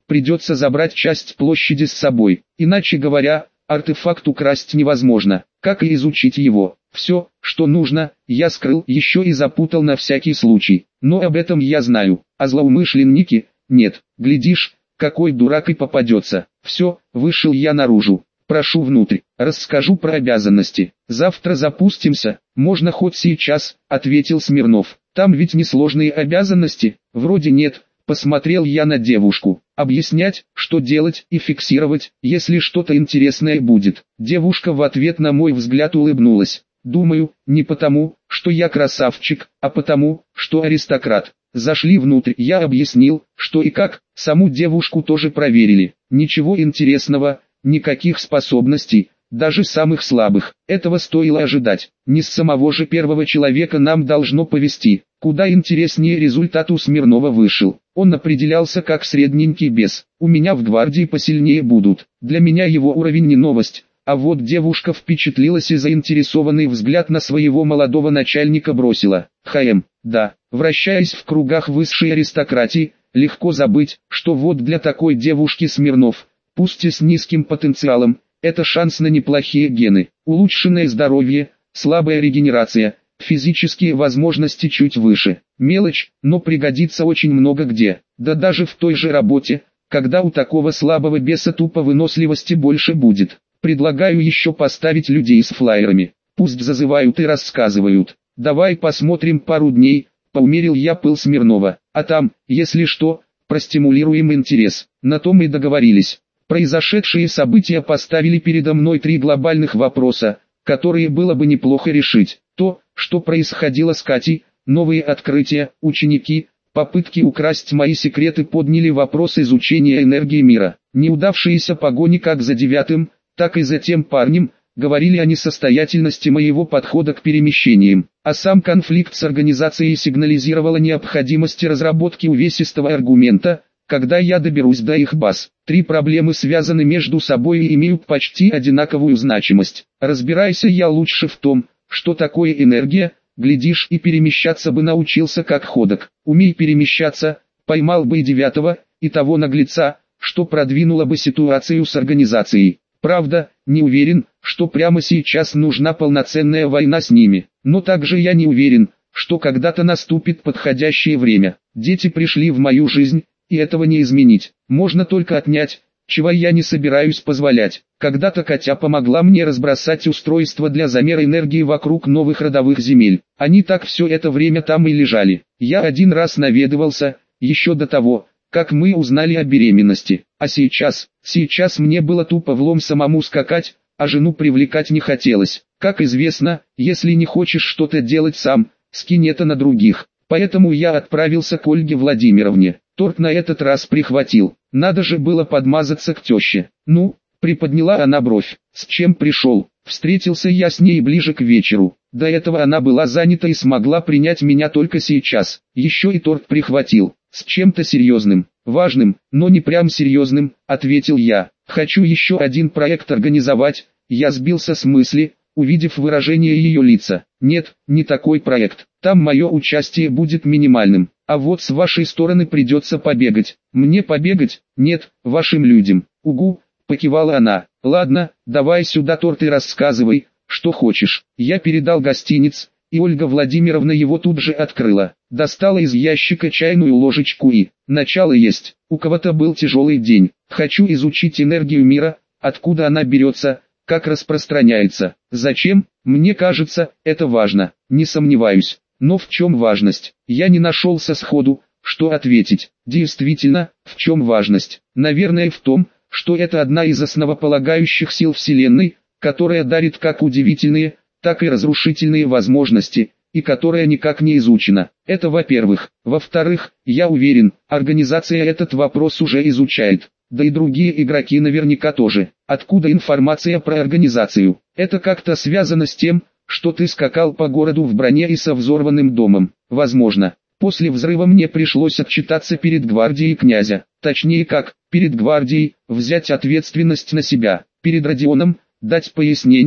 придется забрать часть площади с собой. Иначе говоря, артефакт украсть невозможно, как и изучить его. Все, что нужно, я скрыл еще и запутал на всякий случай. Но об этом я знаю, а злоумышленники, нет, глядишь, какой дурак и попадется. Все, вышел я наружу. Прошу внутрь, расскажу про обязанности. Завтра запустимся, можно хоть сейчас, ответил Смирнов. Там ведь несложные обязанности, вроде нет. Посмотрел я на девушку. Объяснять, что делать и фиксировать, если что-то интересное будет. Девушка в ответ на мой взгляд улыбнулась. Думаю, не потому, что я красавчик, а потому, что аристократ. Зашли внутрь, я объяснил, что и как, саму девушку тоже проверили. Ничего интересного, никаких способностей, даже самых слабых. Этого стоило ожидать. Не с самого же первого человека нам должно повести. Куда интереснее результат у Смирнова вышел. Он определялся как средненький бес. У меня в гвардии посильнее будут. Для меня его уровень не новость. А вот девушка впечатлилась и заинтересованный взгляд на своего молодого начальника бросила. Да, вращаясь в кругах высшей аристократии, легко забыть, что вот для такой девушки Смирнов, пусть и с низким потенциалом, это шанс на неплохие гены, улучшенное здоровье, слабая регенерация, физические возможности чуть выше. Мелочь, но пригодится очень много где, да даже в той же работе, когда у такого слабого беса тупо выносливости больше будет. Предлагаю еще поставить людей с флаерами, пусть зазывают и рассказывают. Давай посмотрим пару дней, поумерил я пыл Смирнова, а там, если что, простимулируем интерес. На том и договорились. Произошедшие события поставили передо мной 3 глобальных вопроса, которые было бы неплохо решить. То, что происходило с Катей, новые открытия, ученики, попытки украсть мои секреты подняли вопрос изучения энергии мира. Неудавшиеся погони как за 9-м, так и за тем парнем, говорили о несостоятельности моего подхода к перемещениям, а сам конфликт с организацией сигнализировал о необходимости разработки увесистого аргумента, когда я доберусь до их баз. 3 проблемы связаны между собой и имеют почти одинаковую значимость. Разбирайся я лучше в том, что такое энергия, глядишь и перемещаться бы научился как ходок. Умей перемещаться, поймал бы и 9-го, и того наглеца, что продвинуло бы ситуацию с организацией. Правда, не уверен, что прямо сейчас нужна полноценная война с ними, но также я не уверен, что когда-то наступит подходящее время. Дети пришли в мою жизнь, и этого не изменить, можно только отнять, чего я не собираюсь позволять. Когда-то Катя помогла мне разбросать устройства для замера энергии вокруг новых родовых земель. Они так все это время там и лежали. Я один раз наведывался, еще до того, как мы узнали о беременности. А сейчас мне было тупо влом самому скакать, а жену привлекать не хотелось. Как известно, если не хочешь что-то делать сам, скинь это на других. Поэтому я отправился к Ольге Владимировне. Торт на этот раз прихватил. Надо же было подмазаться к теще. Ну, приподняла она бровь. С чем пришел? Встретился я с ней ближе к вечеру. До этого она была занята и смогла принять меня только сейчас. Еще и торт прихватил. С чем-то серьезным, важным, но не прям серьезным, ответил я. Хочу еще один проект организовать. Я сбился с мысли, увидев выражение ее лица. Нет, не такой проект. Там мое участие будет минимальным. А вот с вашей стороны придется побегать. Мне побегать? Нет, вашим людям. Угу, покивала она. Ладно, давай сюда торт и рассказывай, что хочешь. Я передал гостиниц, и Ольга Владимировна его тут же открыла. Достала из ящика чайную ложечку и... Начало есть. У кого-то был тяжелый день. Хочу изучить энергию мира, откуда она берется, как распространяется. Зачем? Мне кажется, это важно. Не сомневаюсь. Но в чем важность? Я не нашелся сходу, что ответить. Действительно, в чем важность? Наверное в том, что это одна из основополагающих сил Вселенной, которая дарит как удивительные, так и разрушительные возможности, и которая никак не изучена. Это во-первых. Во-вторых, я уверен, организация этот вопрос уже изучает. Да и другие игроки наверняка тоже. Откуда информация про организацию? Это как-то связано с тем, что ты скакал по городу в броне и со взорванным домом. Возможно, после взрыва мне пришлось отчитаться перед гвардией князя. Точнее как, перед гвардией, взять ответственность на себя. Перед Родионом, дать пояснение,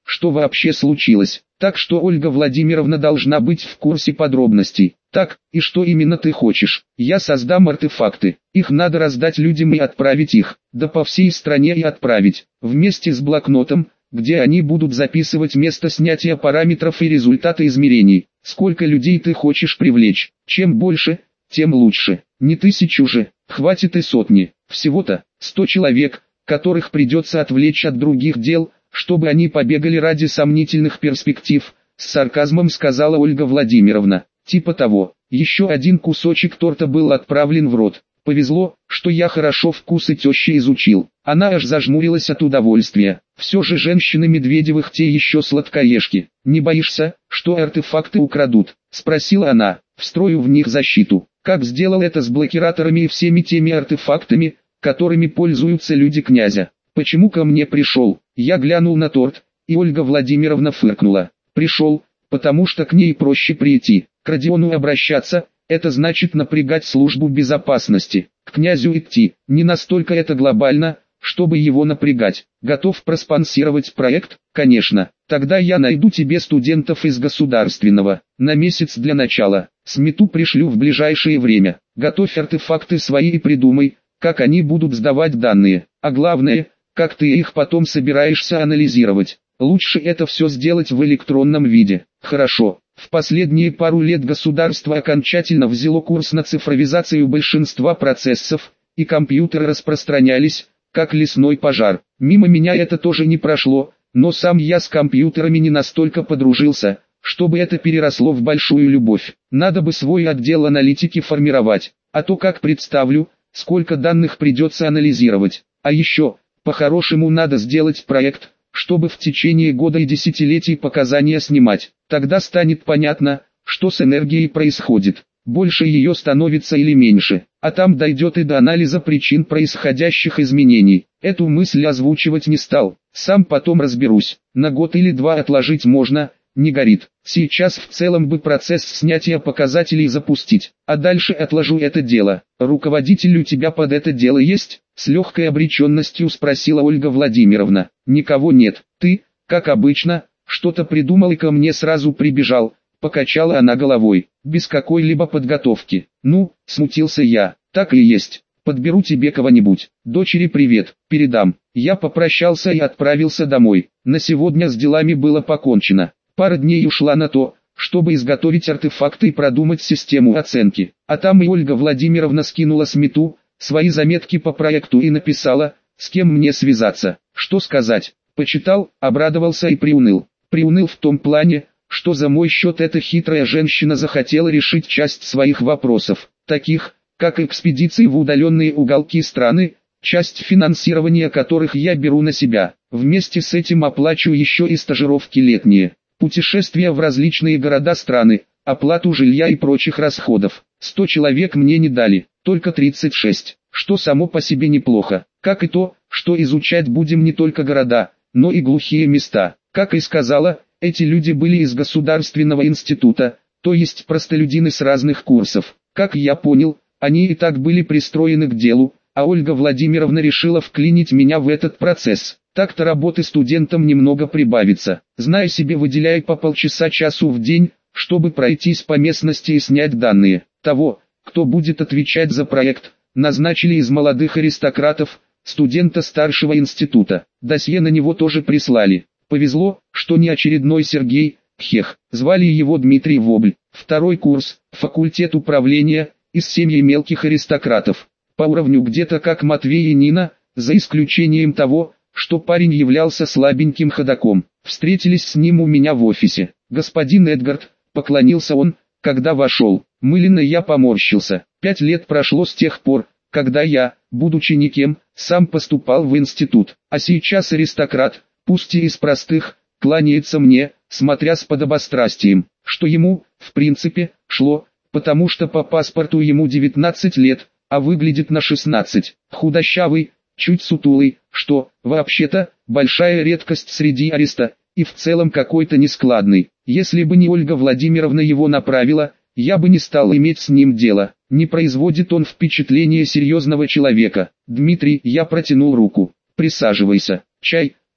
что вообще случилось. Так что Ольга Владимировна должна быть в курсе подробностей. Так, и что именно ты хочешь? Я создам артефакты. Их надо раздать людям и отправить их. Да по всей стране и отправить. Вместе с блокнотом, где они будут записывать место снятия параметров и результаты измерений. Сколько людей ты хочешь привлечь? Чем больше, тем лучше. Не 1000 же, хватит и сотни. Всего-то 100 человек, которых придется отвлечь от других дел, чтобы они побегали ради сомнительных перспектив, с сарказмом сказала Ольга Владимировна. Типа того. Еще один кусочек торта был отправлен в рот. Повезло, что я хорошо вкусы тещи изучил. Она аж зажмурилась от удовольствия. Все же женщины Медведевых те еще сладкоежки. «Не боишься, что артефакты украдут?» — спросила она. «Встрою в них защиту. Как сделал это с блокираторами и всеми теми артефактами, которыми пользуются люди князя. Почему ко мне пришел?» Я глянул на торт, и Ольга Владимировна фыркнула. «Пришел, потому что к ней проще прийти. К Родиону обращаться — это значит напрягать службу безопасности. К князю идти — не настолько это глобально, чтобы его напрягать. Готов проспонсировать проект? Конечно. Тогда я найду тебе студентов из государственного. На месяц для начала. Смету пришлю в ближайшее время. Готовь артефакты свои и придумай, как они будут сдавать данные. А главное, как ты их потом собираешься анализировать. Лучше это все сделать в электронном виде. Хорошо. В последние пару лет государство окончательно взяло курс на цифровизацию большинства процессов, и компьютеры распространялись, как лесной пожар. Мимо меня это тоже не прошло, но сам я с компьютерами не настолько подружился, чтобы это переросло в большую любовь. Надо бы свой отдел аналитики формировать, а то как представлю, сколько данных придется анализировать. А еще, по-хорошему надо сделать проект, чтобы в течение года и десятилетий показания снимать. Тогда станет понятно, что с энергией происходит. Больше ее становится или меньше, а там дойдет и до анализа причин происходящих изменений. Эту мысль озвучивать не стал, сам потом разберусь. На год или два отложить можно, не горит. Сейчас в целом бы процесс снятия показателей запустить, а дальше отложу это дело. Руководитель у тебя под это дело есть? С легкой обреченностью спросила Ольга Владимировна. Никого нет. Ты, как обычно, что-то придумал и ко мне сразу прибежал. Покачала она головой, без какой-либо подготовки. Ну, смутился я. Так и есть. Подберу тебе кого-нибудь. Дочери привет, передам. Я попрощался и отправился домой. На сегодня с делами было покончено. Пара дней ушла на то, чтобы изготовить артефакты и продумать систему оценки. А там и Ольга Владимировна скинула смету, свои заметки по проекту и написала, с кем мне связаться. Что сказать? Почитал, обрадовался и приуныл. Приуныл в том плане, что за мой счет эта хитрая женщина захотела решить часть своих вопросов, таких, как экспедиции в удаленные уголки страны, часть финансирования которых я беру на себя. Вместе с этим оплачу еще и стажировки летние, путешествия в различные города страны, оплату жилья и прочих расходов. 100 человек мне не дали, только 36, что само по себе неплохо, как и то, что изучать будем не только города, но и глухие места. Как и сказала, эти люди были из государственного института, то есть простолюдины с разных курсов. Как я понял, они и так были пристроены к делу, а Ольга Владимировна решила вклинить меня в этот процесс. Так-то работы студентам немного прибавится. Знай себе, выделяй по полчаса-часу в день, чтобы пройтись по местности и снять данные. Того, кто будет отвечать за проект, назначили из молодых аристократов, студента старшего института. Досье на него тоже прислали. Повезло, что не очередной Сергей, Хех, звали его Дмитрий Вобль, второй курс, факультет управления, из семьи мелких аристократов. По уровню где-то как Матвей и Нина, за исключением того, что парень являлся слабеньким ходоком. Встретились с ним у меня в офисе. «Господин Эдгард», поклонился он, когда вошел. Мысленно я поморщился. 5 лет прошло с тех пор, когда я, будучи никем, сам поступал в институт. А сейчас аристократ, пусть и из простых, кланяется мне, смотря с подобострастием, что ему, в принципе, шло, потому что по паспорту ему 19 лет, а выглядит на 16, худощавый, чуть сутулый, что, вообще-то, большая редкость среди ариста, и в целом какой-то нескладный. Если бы не Ольга Владимировна его направила, я бы не стал иметь с ним дело. Не производит он впечатление серьезного человека. «Дмитрий», я протянул руку. «Присаживайся. Чай,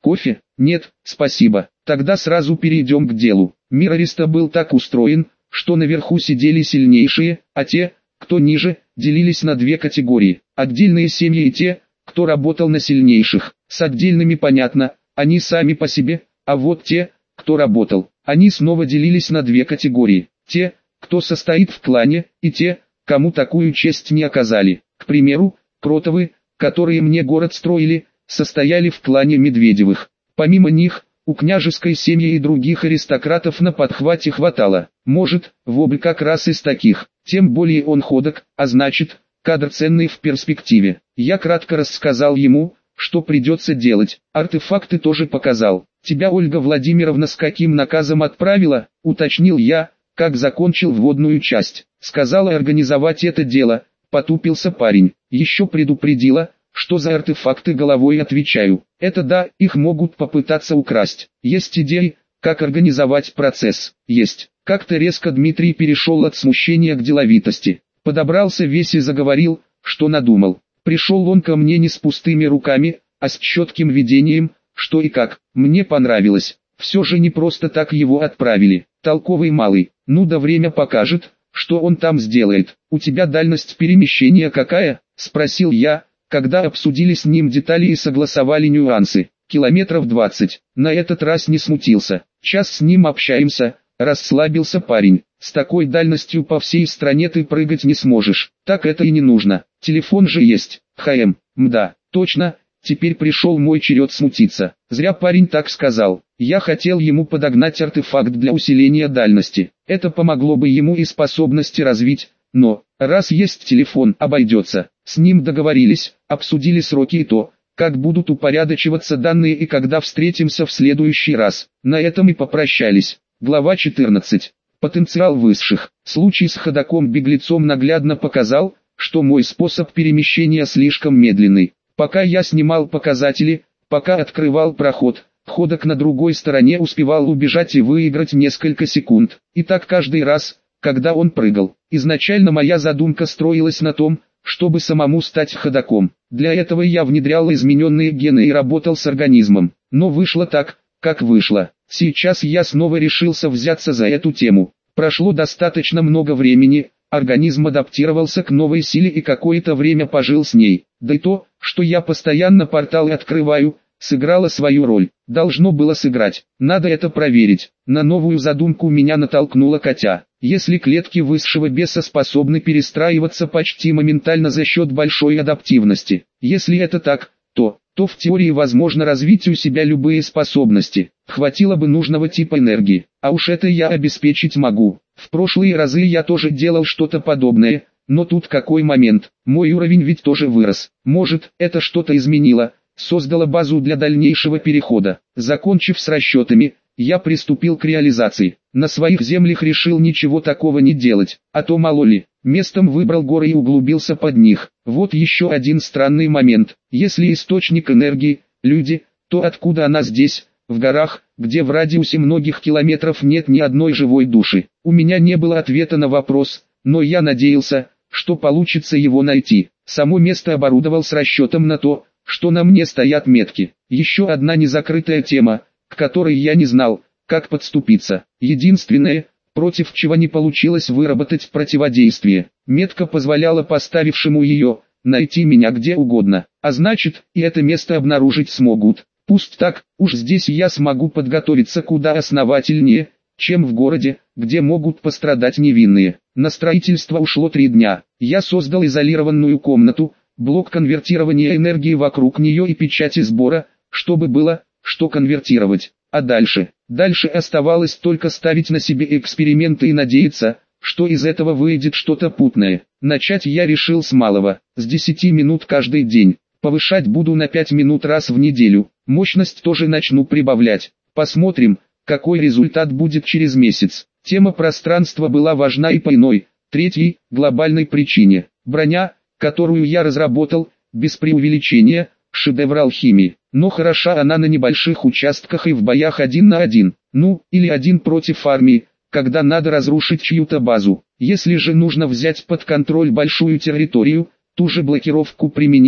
Кофе? Нет, спасибо. Тогда сразу перейдем к делу. Мир ареста был так устроен, что наверху сидели сильнейшие, а те, кто ниже, делились на две категории. Отдельные семьи и те, кто работал на сильнейших. С отдельными понятно, они сами по себе, а вот те, кто работал, они снова делились на две категории. Те, кто состоит в клане, и те, кому такую честь не оказали. К примеру, Кротовы, которые мне город строили, состояли в клане Медведевых. Помимо них, у княжеской семьи и других аристократов на подхвате хватало. Может, Вобль как раз из таких, тем более он ходок, а значит, кадр ценный в перспективе. Я кратко рассказал ему, что придется делать, артефакты тоже показал. «Тебя Ольга Владимировна с каким наказом отправила?» — уточнил я, как закончил вводную часть. «Сказала организовать это дело», — потупился парень. «Еще предупредила, что за артефакты головой отвечаю. Это да, их могут попытаться украсть. Есть идеи, как организовать процесс?» «Есть». Как-то резко Дмитрий перешел от смущения к деловитости. Подобрался весь и заговорил, что надумал. Пришел он ко мне не с пустыми руками, а с четким видением, что и как. Мне понравилось. Все же не просто так его отправили. Толковый малый. Ну да время покажет, что он там сделает. «У тебя дальность перемещения какая?» — спросил я, когда обсудили с ним детали и согласовали нюансы. «Километров 20. На этот раз не смутился. Час с ним общаемся», — расслабился парень. «С такой дальностью по всей стране ты прыгать не сможешь. Так это и не нужно. Телефон же есть. Мда, точно». Теперь пришел мой черед смутиться. Зря парень так сказал. Я хотел ему подогнать артефакт для усиления дальности. Это помогло бы ему и способности развить. Но, раз есть телефон, обойдется. С ним договорились, обсудили сроки и то, как будут упорядочиваться данные и когда встретимся в следующий раз. На этом и попрощались. Глава 14. Потенциал высших. Случай с ходоком-беглецом наглядно показал, что мой способ перемещения слишком медленный. Пока я снимал показатели, пока открывал проход, ходок на другой стороне успевал убежать и выиграть несколько секунд. И так каждый раз, когда он прыгал. Изначально моя задумка строилась на том, чтобы самому стать ходоком. Для этого я внедрял измененные гены и работал с организмом. Но вышло так, как вышло. Сейчас я снова решился взяться за эту тему. Прошло достаточно много времени, организм адаптировался к новой силе и какое-то время пожил с ней. Да и то, что я постоянно порталы открываю, сыграло свою роль. Должно было сыграть. Надо это проверить. На новую задумку меня натолкнула Катя. Если клетки высшего беса способны перестраиваться почти моментально за счет большой адаптивности. Если это так, то в теории возможно развить у себя любые способности. Хватило бы нужного типа энергии. А уж это я обеспечить могу. В прошлые разы я тоже делал что-то подобное. Но тут какой момент, мой уровень ведь тоже вырос. Может, это что-то изменило, создало базу для дальнейшего перехода. Закончив с расчетами, я приступил к реализации. На своих землях решил ничего такого не делать, а то мало ли. Местом выбрал горы и углубился под них. Вот еще один странный момент. Если источник энергии – люди, то откуда она здесь, в горах, где в радиусе многих километров нет ни одной живой души? У меня не было ответа на вопрос, но я надеялся, что получится его найти. Само место оборудовал с расчетом на то, что на мне стоят метки. Еще одна незакрытая тема, к которой я не знал, как подступиться. Единственное, против чего не получилось выработать противодействие. Метка позволяла поставившему ее найти меня где угодно, а значит, и это место обнаружить смогут. Пусть так, уж здесь я смогу подготовиться куда основательнее, чем в городе, где могут пострадать невинные. На строительство ушло 3 дня. Я создал изолированную комнату, блок конвертирования энергии вокруг нее и печати сбора, чтобы было, что конвертировать. А дальше оставалось только ставить на себе эксперименты и надеяться, что из этого выйдет что-то путное. Начать я решил с малого, с 10 минут каждый день. Повышать буду на 5 минут раз в неделю. Мощность тоже начну прибавлять. Посмотрим, какой результат будет через месяц. Тема пространства была важна и по иной, третьей, глобальной причине. Броня, которую я разработал, без преувеличения, шедевр алхимии. Но хороша она на небольших участках и в боях 1 на 1, или 1 против армии, когда надо разрушить чью-то базу. Если же нужно взять под контроль большую территорию, ту же блокировку применить,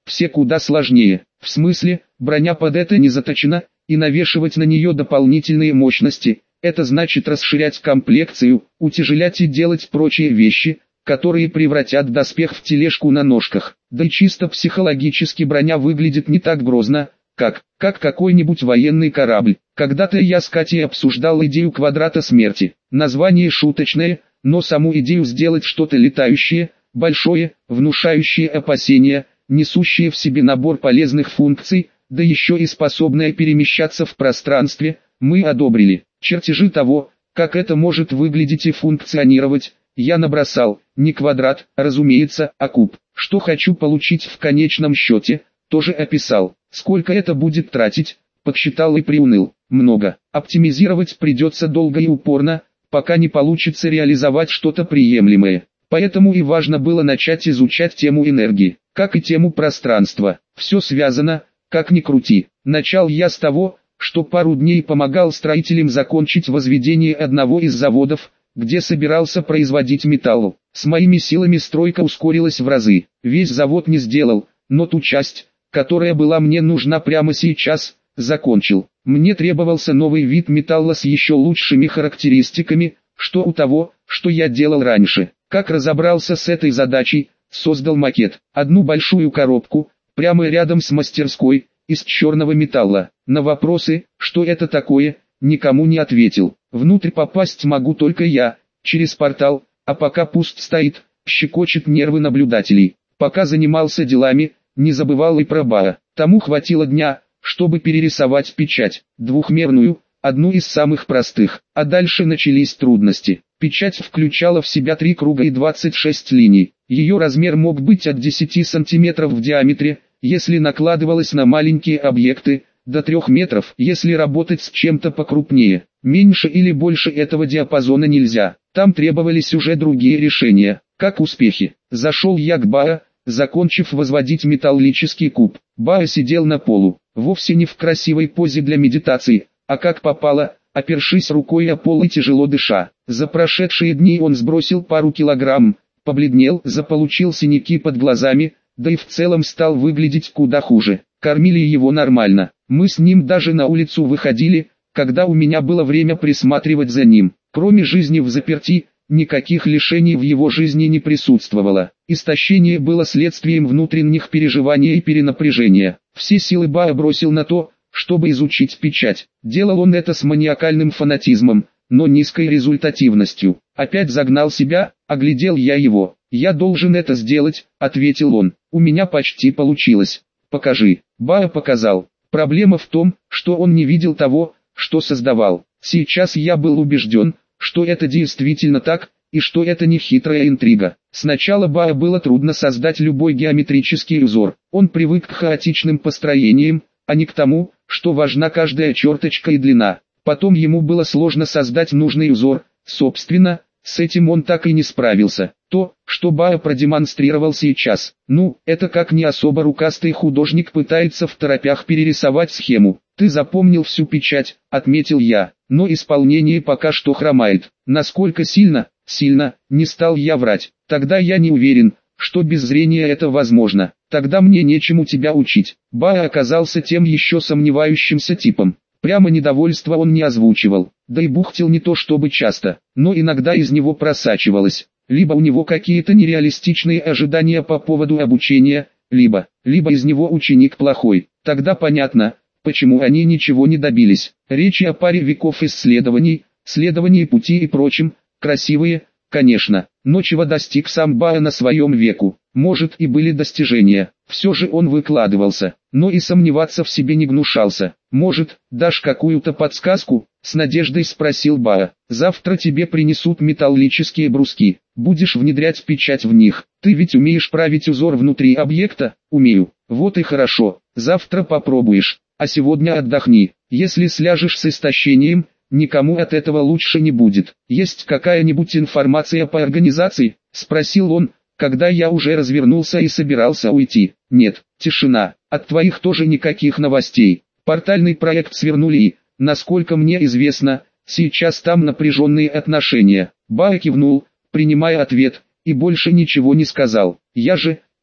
все куда сложнее. В смысле, броня под это не заточена, и навешивать на нее дополнительные мощности, это значит расширять комплекцию, утяжелять и делать прочие вещи, которые превратят доспех в тележку на ножках. Да и чисто психологически броня выглядит не так грозно, как какой-нибудь военный корабль. Когда-то я с Катей обсуждал идею квадрата смерти. Название шуточное, но саму идею сделать что-то летающее, большое, внушающее опасения, несущее в себе набор полезных функций, да еще и способное перемещаться в пространстве, мы одобрили. Чертежи того, как это может выглядеть и функционировать, я набросал, не квадрат, разумеется, а куб. Что хочу получить в конечном счете, тоже описал. Сколько это будет тратить, подсчитал и приуныл. Много. Оптимизировать придется долго и упорно, пока не получится реализовать что-то приемлемое. Поэтому и важно было начать изучать тему энергии, как и тему пространства. Все связано, как ни крути. Начал я с того, что пару дней помогал строителям закончить возведение одного из заводов, где собирался производить металл. С моими силами стройка ускорилась в разы. Весь завод не сделал, но ту часть, которая была мне нужна прямо сейчас, закончил. Мне требовался новый вид металла с еще лучшими характеристиками, что у того, что я делал раньше. Как разобрался с этой задачей, создал макет. Одну большую коробку, прямо рядом с мастерской, из черного металла. На вопросы, что это такое, никому не ответил. Внутрь попасть могу только я, через портал, а пока пуст стоит, щекочет нервы наблюдателей. Пока занимался делами, не забывал и про Баа. Тому хватило дня, чтобы перерисовать печать, двухмерную, одну из самых простых, а дальше начались трудности. Печать включала в себя 3 круга и 26 линий. Ее размер мог быть от 10 см в диаметре, если накладывалось на маленькие объекты, до 3 метров, если работать с чем-то покрупнее. Меньше или больше этого диапазона нельзя. Там требовались уже другие решения. Как успехи? Зашел я к Баа, закончив возводить металлический куб. Баа сидел на полу, вовсе не в красивой позе для медитации, а как попало, опершись рукой о пол и тяжело дыша. За прошедшие дни он сбросил пару килограмм, побледнел, заполучил синяки под глазами, да и в целом стал выглядеть куда хуже. Кормили его нормально. Мы с ним даже на улицу выходили, когда у меня было время присматривать за ним. Кроме жизни в заперти, никаких лишений в его жизни не присутствовало. Истощение было следствием внутренних переживаний и перенапряжения. Все силы Баа бросил на то, чтобы изучить печать. Делал он это с маниакальным фанатизмом, но низкой результативностью. Опять загнал себя, оглядел я его. «Я должен это сделать», — ответил он. «У меня почти получилось». «Покажи». Баа показал. Проблема в том, что он не видел того, что создавал. Сейчас я был убежден, что это действительно так, и что это не хитрая интрига. Сначала Баа было трудно создать любой геометрический узор. Он привык к хаотичным построениям, а не к тому, что важна каждая черточка и длина. Потом ему было сложно создать нужный узор, собственно, с этим он так и не справился. То, что Баа продемонстрировал сейчас, это как не особо рукастый художник пытается второпях перерисовать схему. «Ты запомнил всю печать», — отметил я, — «но исполнение пока что хромает». Насколько сильно? Сильно, не стал я врать. Тогда я не уверен, что без зрения это возможно. Тогда мне нечему тебя учить. Баа оказался тем еще сомневающимся типом. Прямо недовольство он не озвучивал, да и бухтел не то чтобы часто, но иногда из него просачивалось. Либо у него какие-то нереалистичные ожидания по поводу обучения, либо из него ученик плохой. Тогда понятно, почему они ничего не добились. Речи о паре веков исследований, следовании пути и прочем, красивые, конечно, но чего достиг сам Баа на своем веку. Может и были достижения, все же он выкладывался, но и сомневаться в себе не гнушался. «Может, дашь какую-то подсказку?» — с надеждой спросил Баа. «Завтра тебе принесут металлические бруски, будешь внедрять печать в них. Ты ведь умеешь править узор внутри объекта?» «Умею». «Вот и хорошо, завтра попробуешь, а сегодня отдохни. Если сляжешь с истощением, никому от этого лучше не будет. Есть какая-нибудь информация по организации?» — спросил он, когда я уже развернулся и собирался уйти. «Нет, тишина. От твоих тоже никаких новостей. Портальный проект свернули и, насколько мне известно, сейчас там напряженные отношения». Баа кивнул, принимая ответ, и больше ничего не сказал. Я же,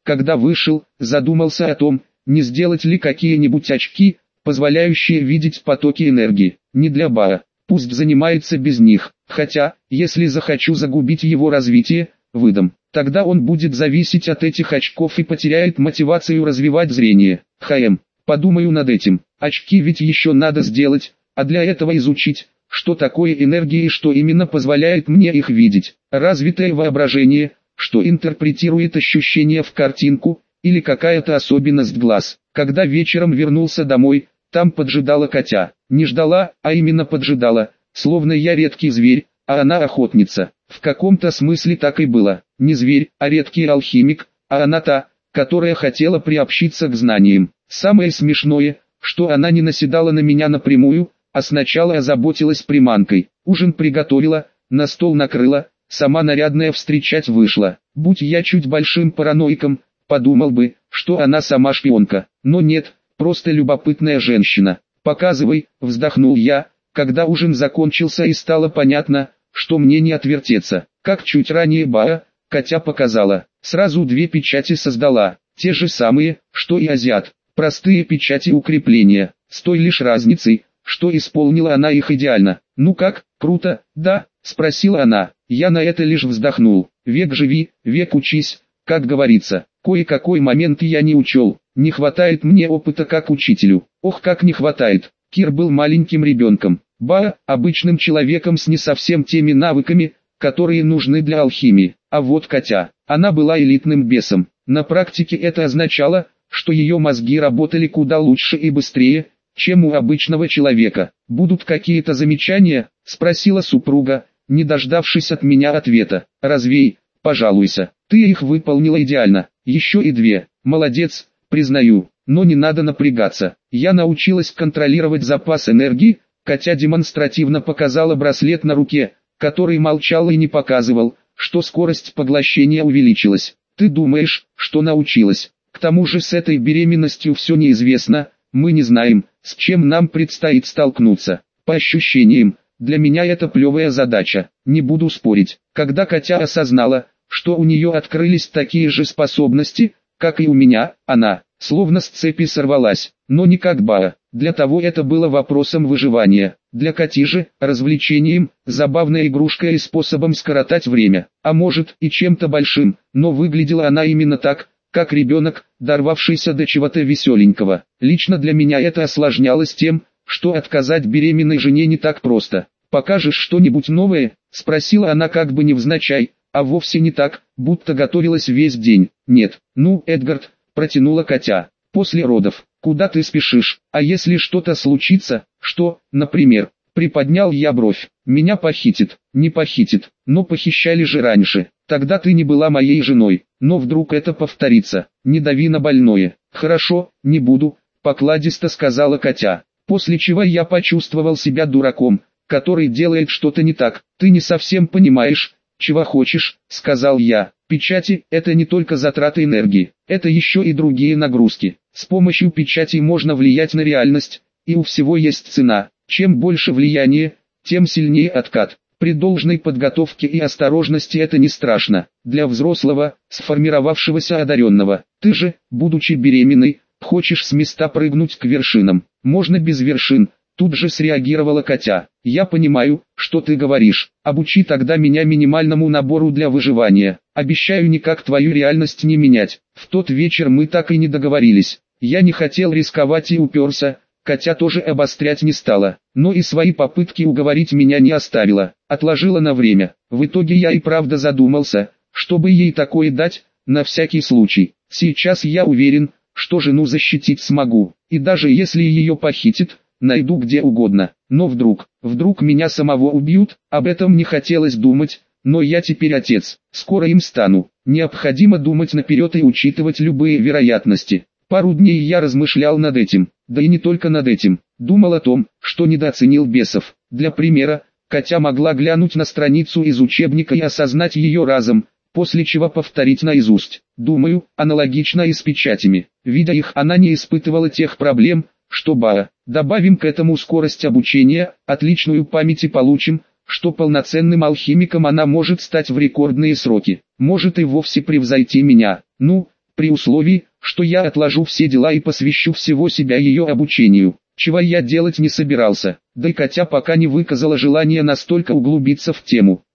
Когда вышел, задумался о том, не сделать ли какие-нибудь очки, позволяющие видеть потоки энергии. Не для Баа, пусть занимается без них, хотя, если захочу загубить его развитие, выдам. Тогда он будет зависеть от этих очков и потеряет мотивацию развивать зрение. Подумаю над этим. Очки ведь еще надо сделать, а для этого изучить, что такое энергия и что именно позволяет мне их видеть. Развитое воображение, что интерпретирует ощущения в картинку, или какая-то особенность глаз. Когда вечером вернулся домой, там поджидала Катя. Не ждала, а именно поджидала, словно я редкий зверь, а она охотница. В каком-то смысле так и было. Не зверь, а редкий алхимик, а она та, которая хотела приобщиться к знаниям. Самое смешное, что она не наседала на меня напрямую, а сначала озаботилась приманкой. Ужин приготовила, на стол накрыла, сама нарядная встречать вышла. Будь я чуть большим параноиком, подумал бы, что она сама шпионка. Но нет, просто любопытная женщина. «Показывай», вздохнул я, когда ужин закончился и стало понятно, что мне не отвертеться. Как чуть ранее Баа, Катя показала. Сразу 2 печати создала, те же самые, что и азиат. Простые печати укрепления, с той лишь разницей, что исполнила она их идеально. «Ну как, круто, да?» – спросила она. Я на это лишь вздохнул. «Век живи, век учись», как говорится. Кое-какой момент я не учел. Не хватает мне опыта как учителю. Ох, как не хватает. Кир был маленьким ребенком. Баа – обычным человеком с не совсем теми навыками, которые нужны для алхимии. А вот Катя, она была элитным бесом. На практике это означало, что ее мозги работали куда лучше и быстрее, чем у обычного человека. «Будут какие-то замечания?» – спросила супруга, не дождавшись от меня ответа. «Развей, пожалуйся, ты их выполнила идеально, еще и 2, молодец, признаю, но не надо напрягаться. Я научилась контролировать запас энергии». Катя демонстративно показала браслет на руке, который молчал и не показывал, что скорость поглощения увеличилась. «Ты думаешь, что научилась? К тому же с этой беременностью все неизвестно, мы не знаем, с чем нам предстоит столкнуться. По ощущениям, для меня это плевая задача, не буду спорить». Когда Катя осознала, что у нее открылись такие же способности, как и у меня, она, словно с цепи сорвалась, но не как Баа. Для того это было вопросом выживания. Для Кати же, развлечением, забавной игрушкой и способом скоротать время. А может и чем-то большим, но выглядела она именно так, как ребенок, дорвавшийся до чего-то веселенького. Лично для меня это осложнялось тем, что отказать беременной жене не так просто. «Покажешь что-нибудь новое?» – спросила она как бы невзначай, а вовсе не так, будто готовилась весь день. «Нет, ну, Эдгард», – протянула Катя, – «после родов. Куда ты спешишь? А если что-то случится, что, например?» Приподнял я бровь. «Меня похитит». «Не похитит, но похищали же раньше. Тогда ты не была моей женой. Но вдруг это повторится. Не дави на больное». «Хорошо, не буду», – покладисто сказала Катя. После чего я почувствовал себя дураком, который делает что-то не так. «Ты не совсем понимаешь, чего хочешь», – сказал я. «Печати – это не только затраты энергии, это еще и другие нагрузки. С помощью печати можно влиять на реальность, и у всего есть цена. Чем больше влияния, тем сильнее откат. При должной подготовке и осторожности это не страшно. Для взрослого, сформировавшегося одаренного. Ты же, будучи беременной, хочешь с места прыгнуть к вершинам. Можно без вершин». Тут же среагировала Катя. «Я понимаю, что ты говоришь. Обучи тогда меня минимальному набору для выживания. Обещаю никак твою реальность не менять». В тот вечер мы так и не договорились. Я не хотел рисковать и уперся. Катя тоже обострять не стала, но и свои попытки уговорить меня не оставила. Отложила на время. В итоге я и правда задумался, чтобы ей такое дать, на всякий случай. Сейчас я уверен, что жену защитить смогу. И даже если ее похитят, найду где угодно. Но вдруг меня самого убьют, об этом не хотелось думать, но я теперь отец, скоро им стану. Необходимо думать наперед и учитывать любые вероятности. Пару дней я размышлял над этим, да и не только над этим. Думал о том, что недооценил бесов. Для примера, Катя могла глянуть на страницу из учебника и осознать ее разом, после чего повторить наизусть. Думаю, аналогично и с печатями. Видя их, она не испытывала тех проблем, что Баа. Добавим к этому скорость обучения, отличную память и получим, что полноценным алхимиком она может стать в рекордные сроки. Может и вовсе превзойти меня. Ну, при условии, что я отложу все дела и посвящу всего себя ее обучению, чего я делать не собирался, да и Катя пока не выказала желания настолько углубиться в тему.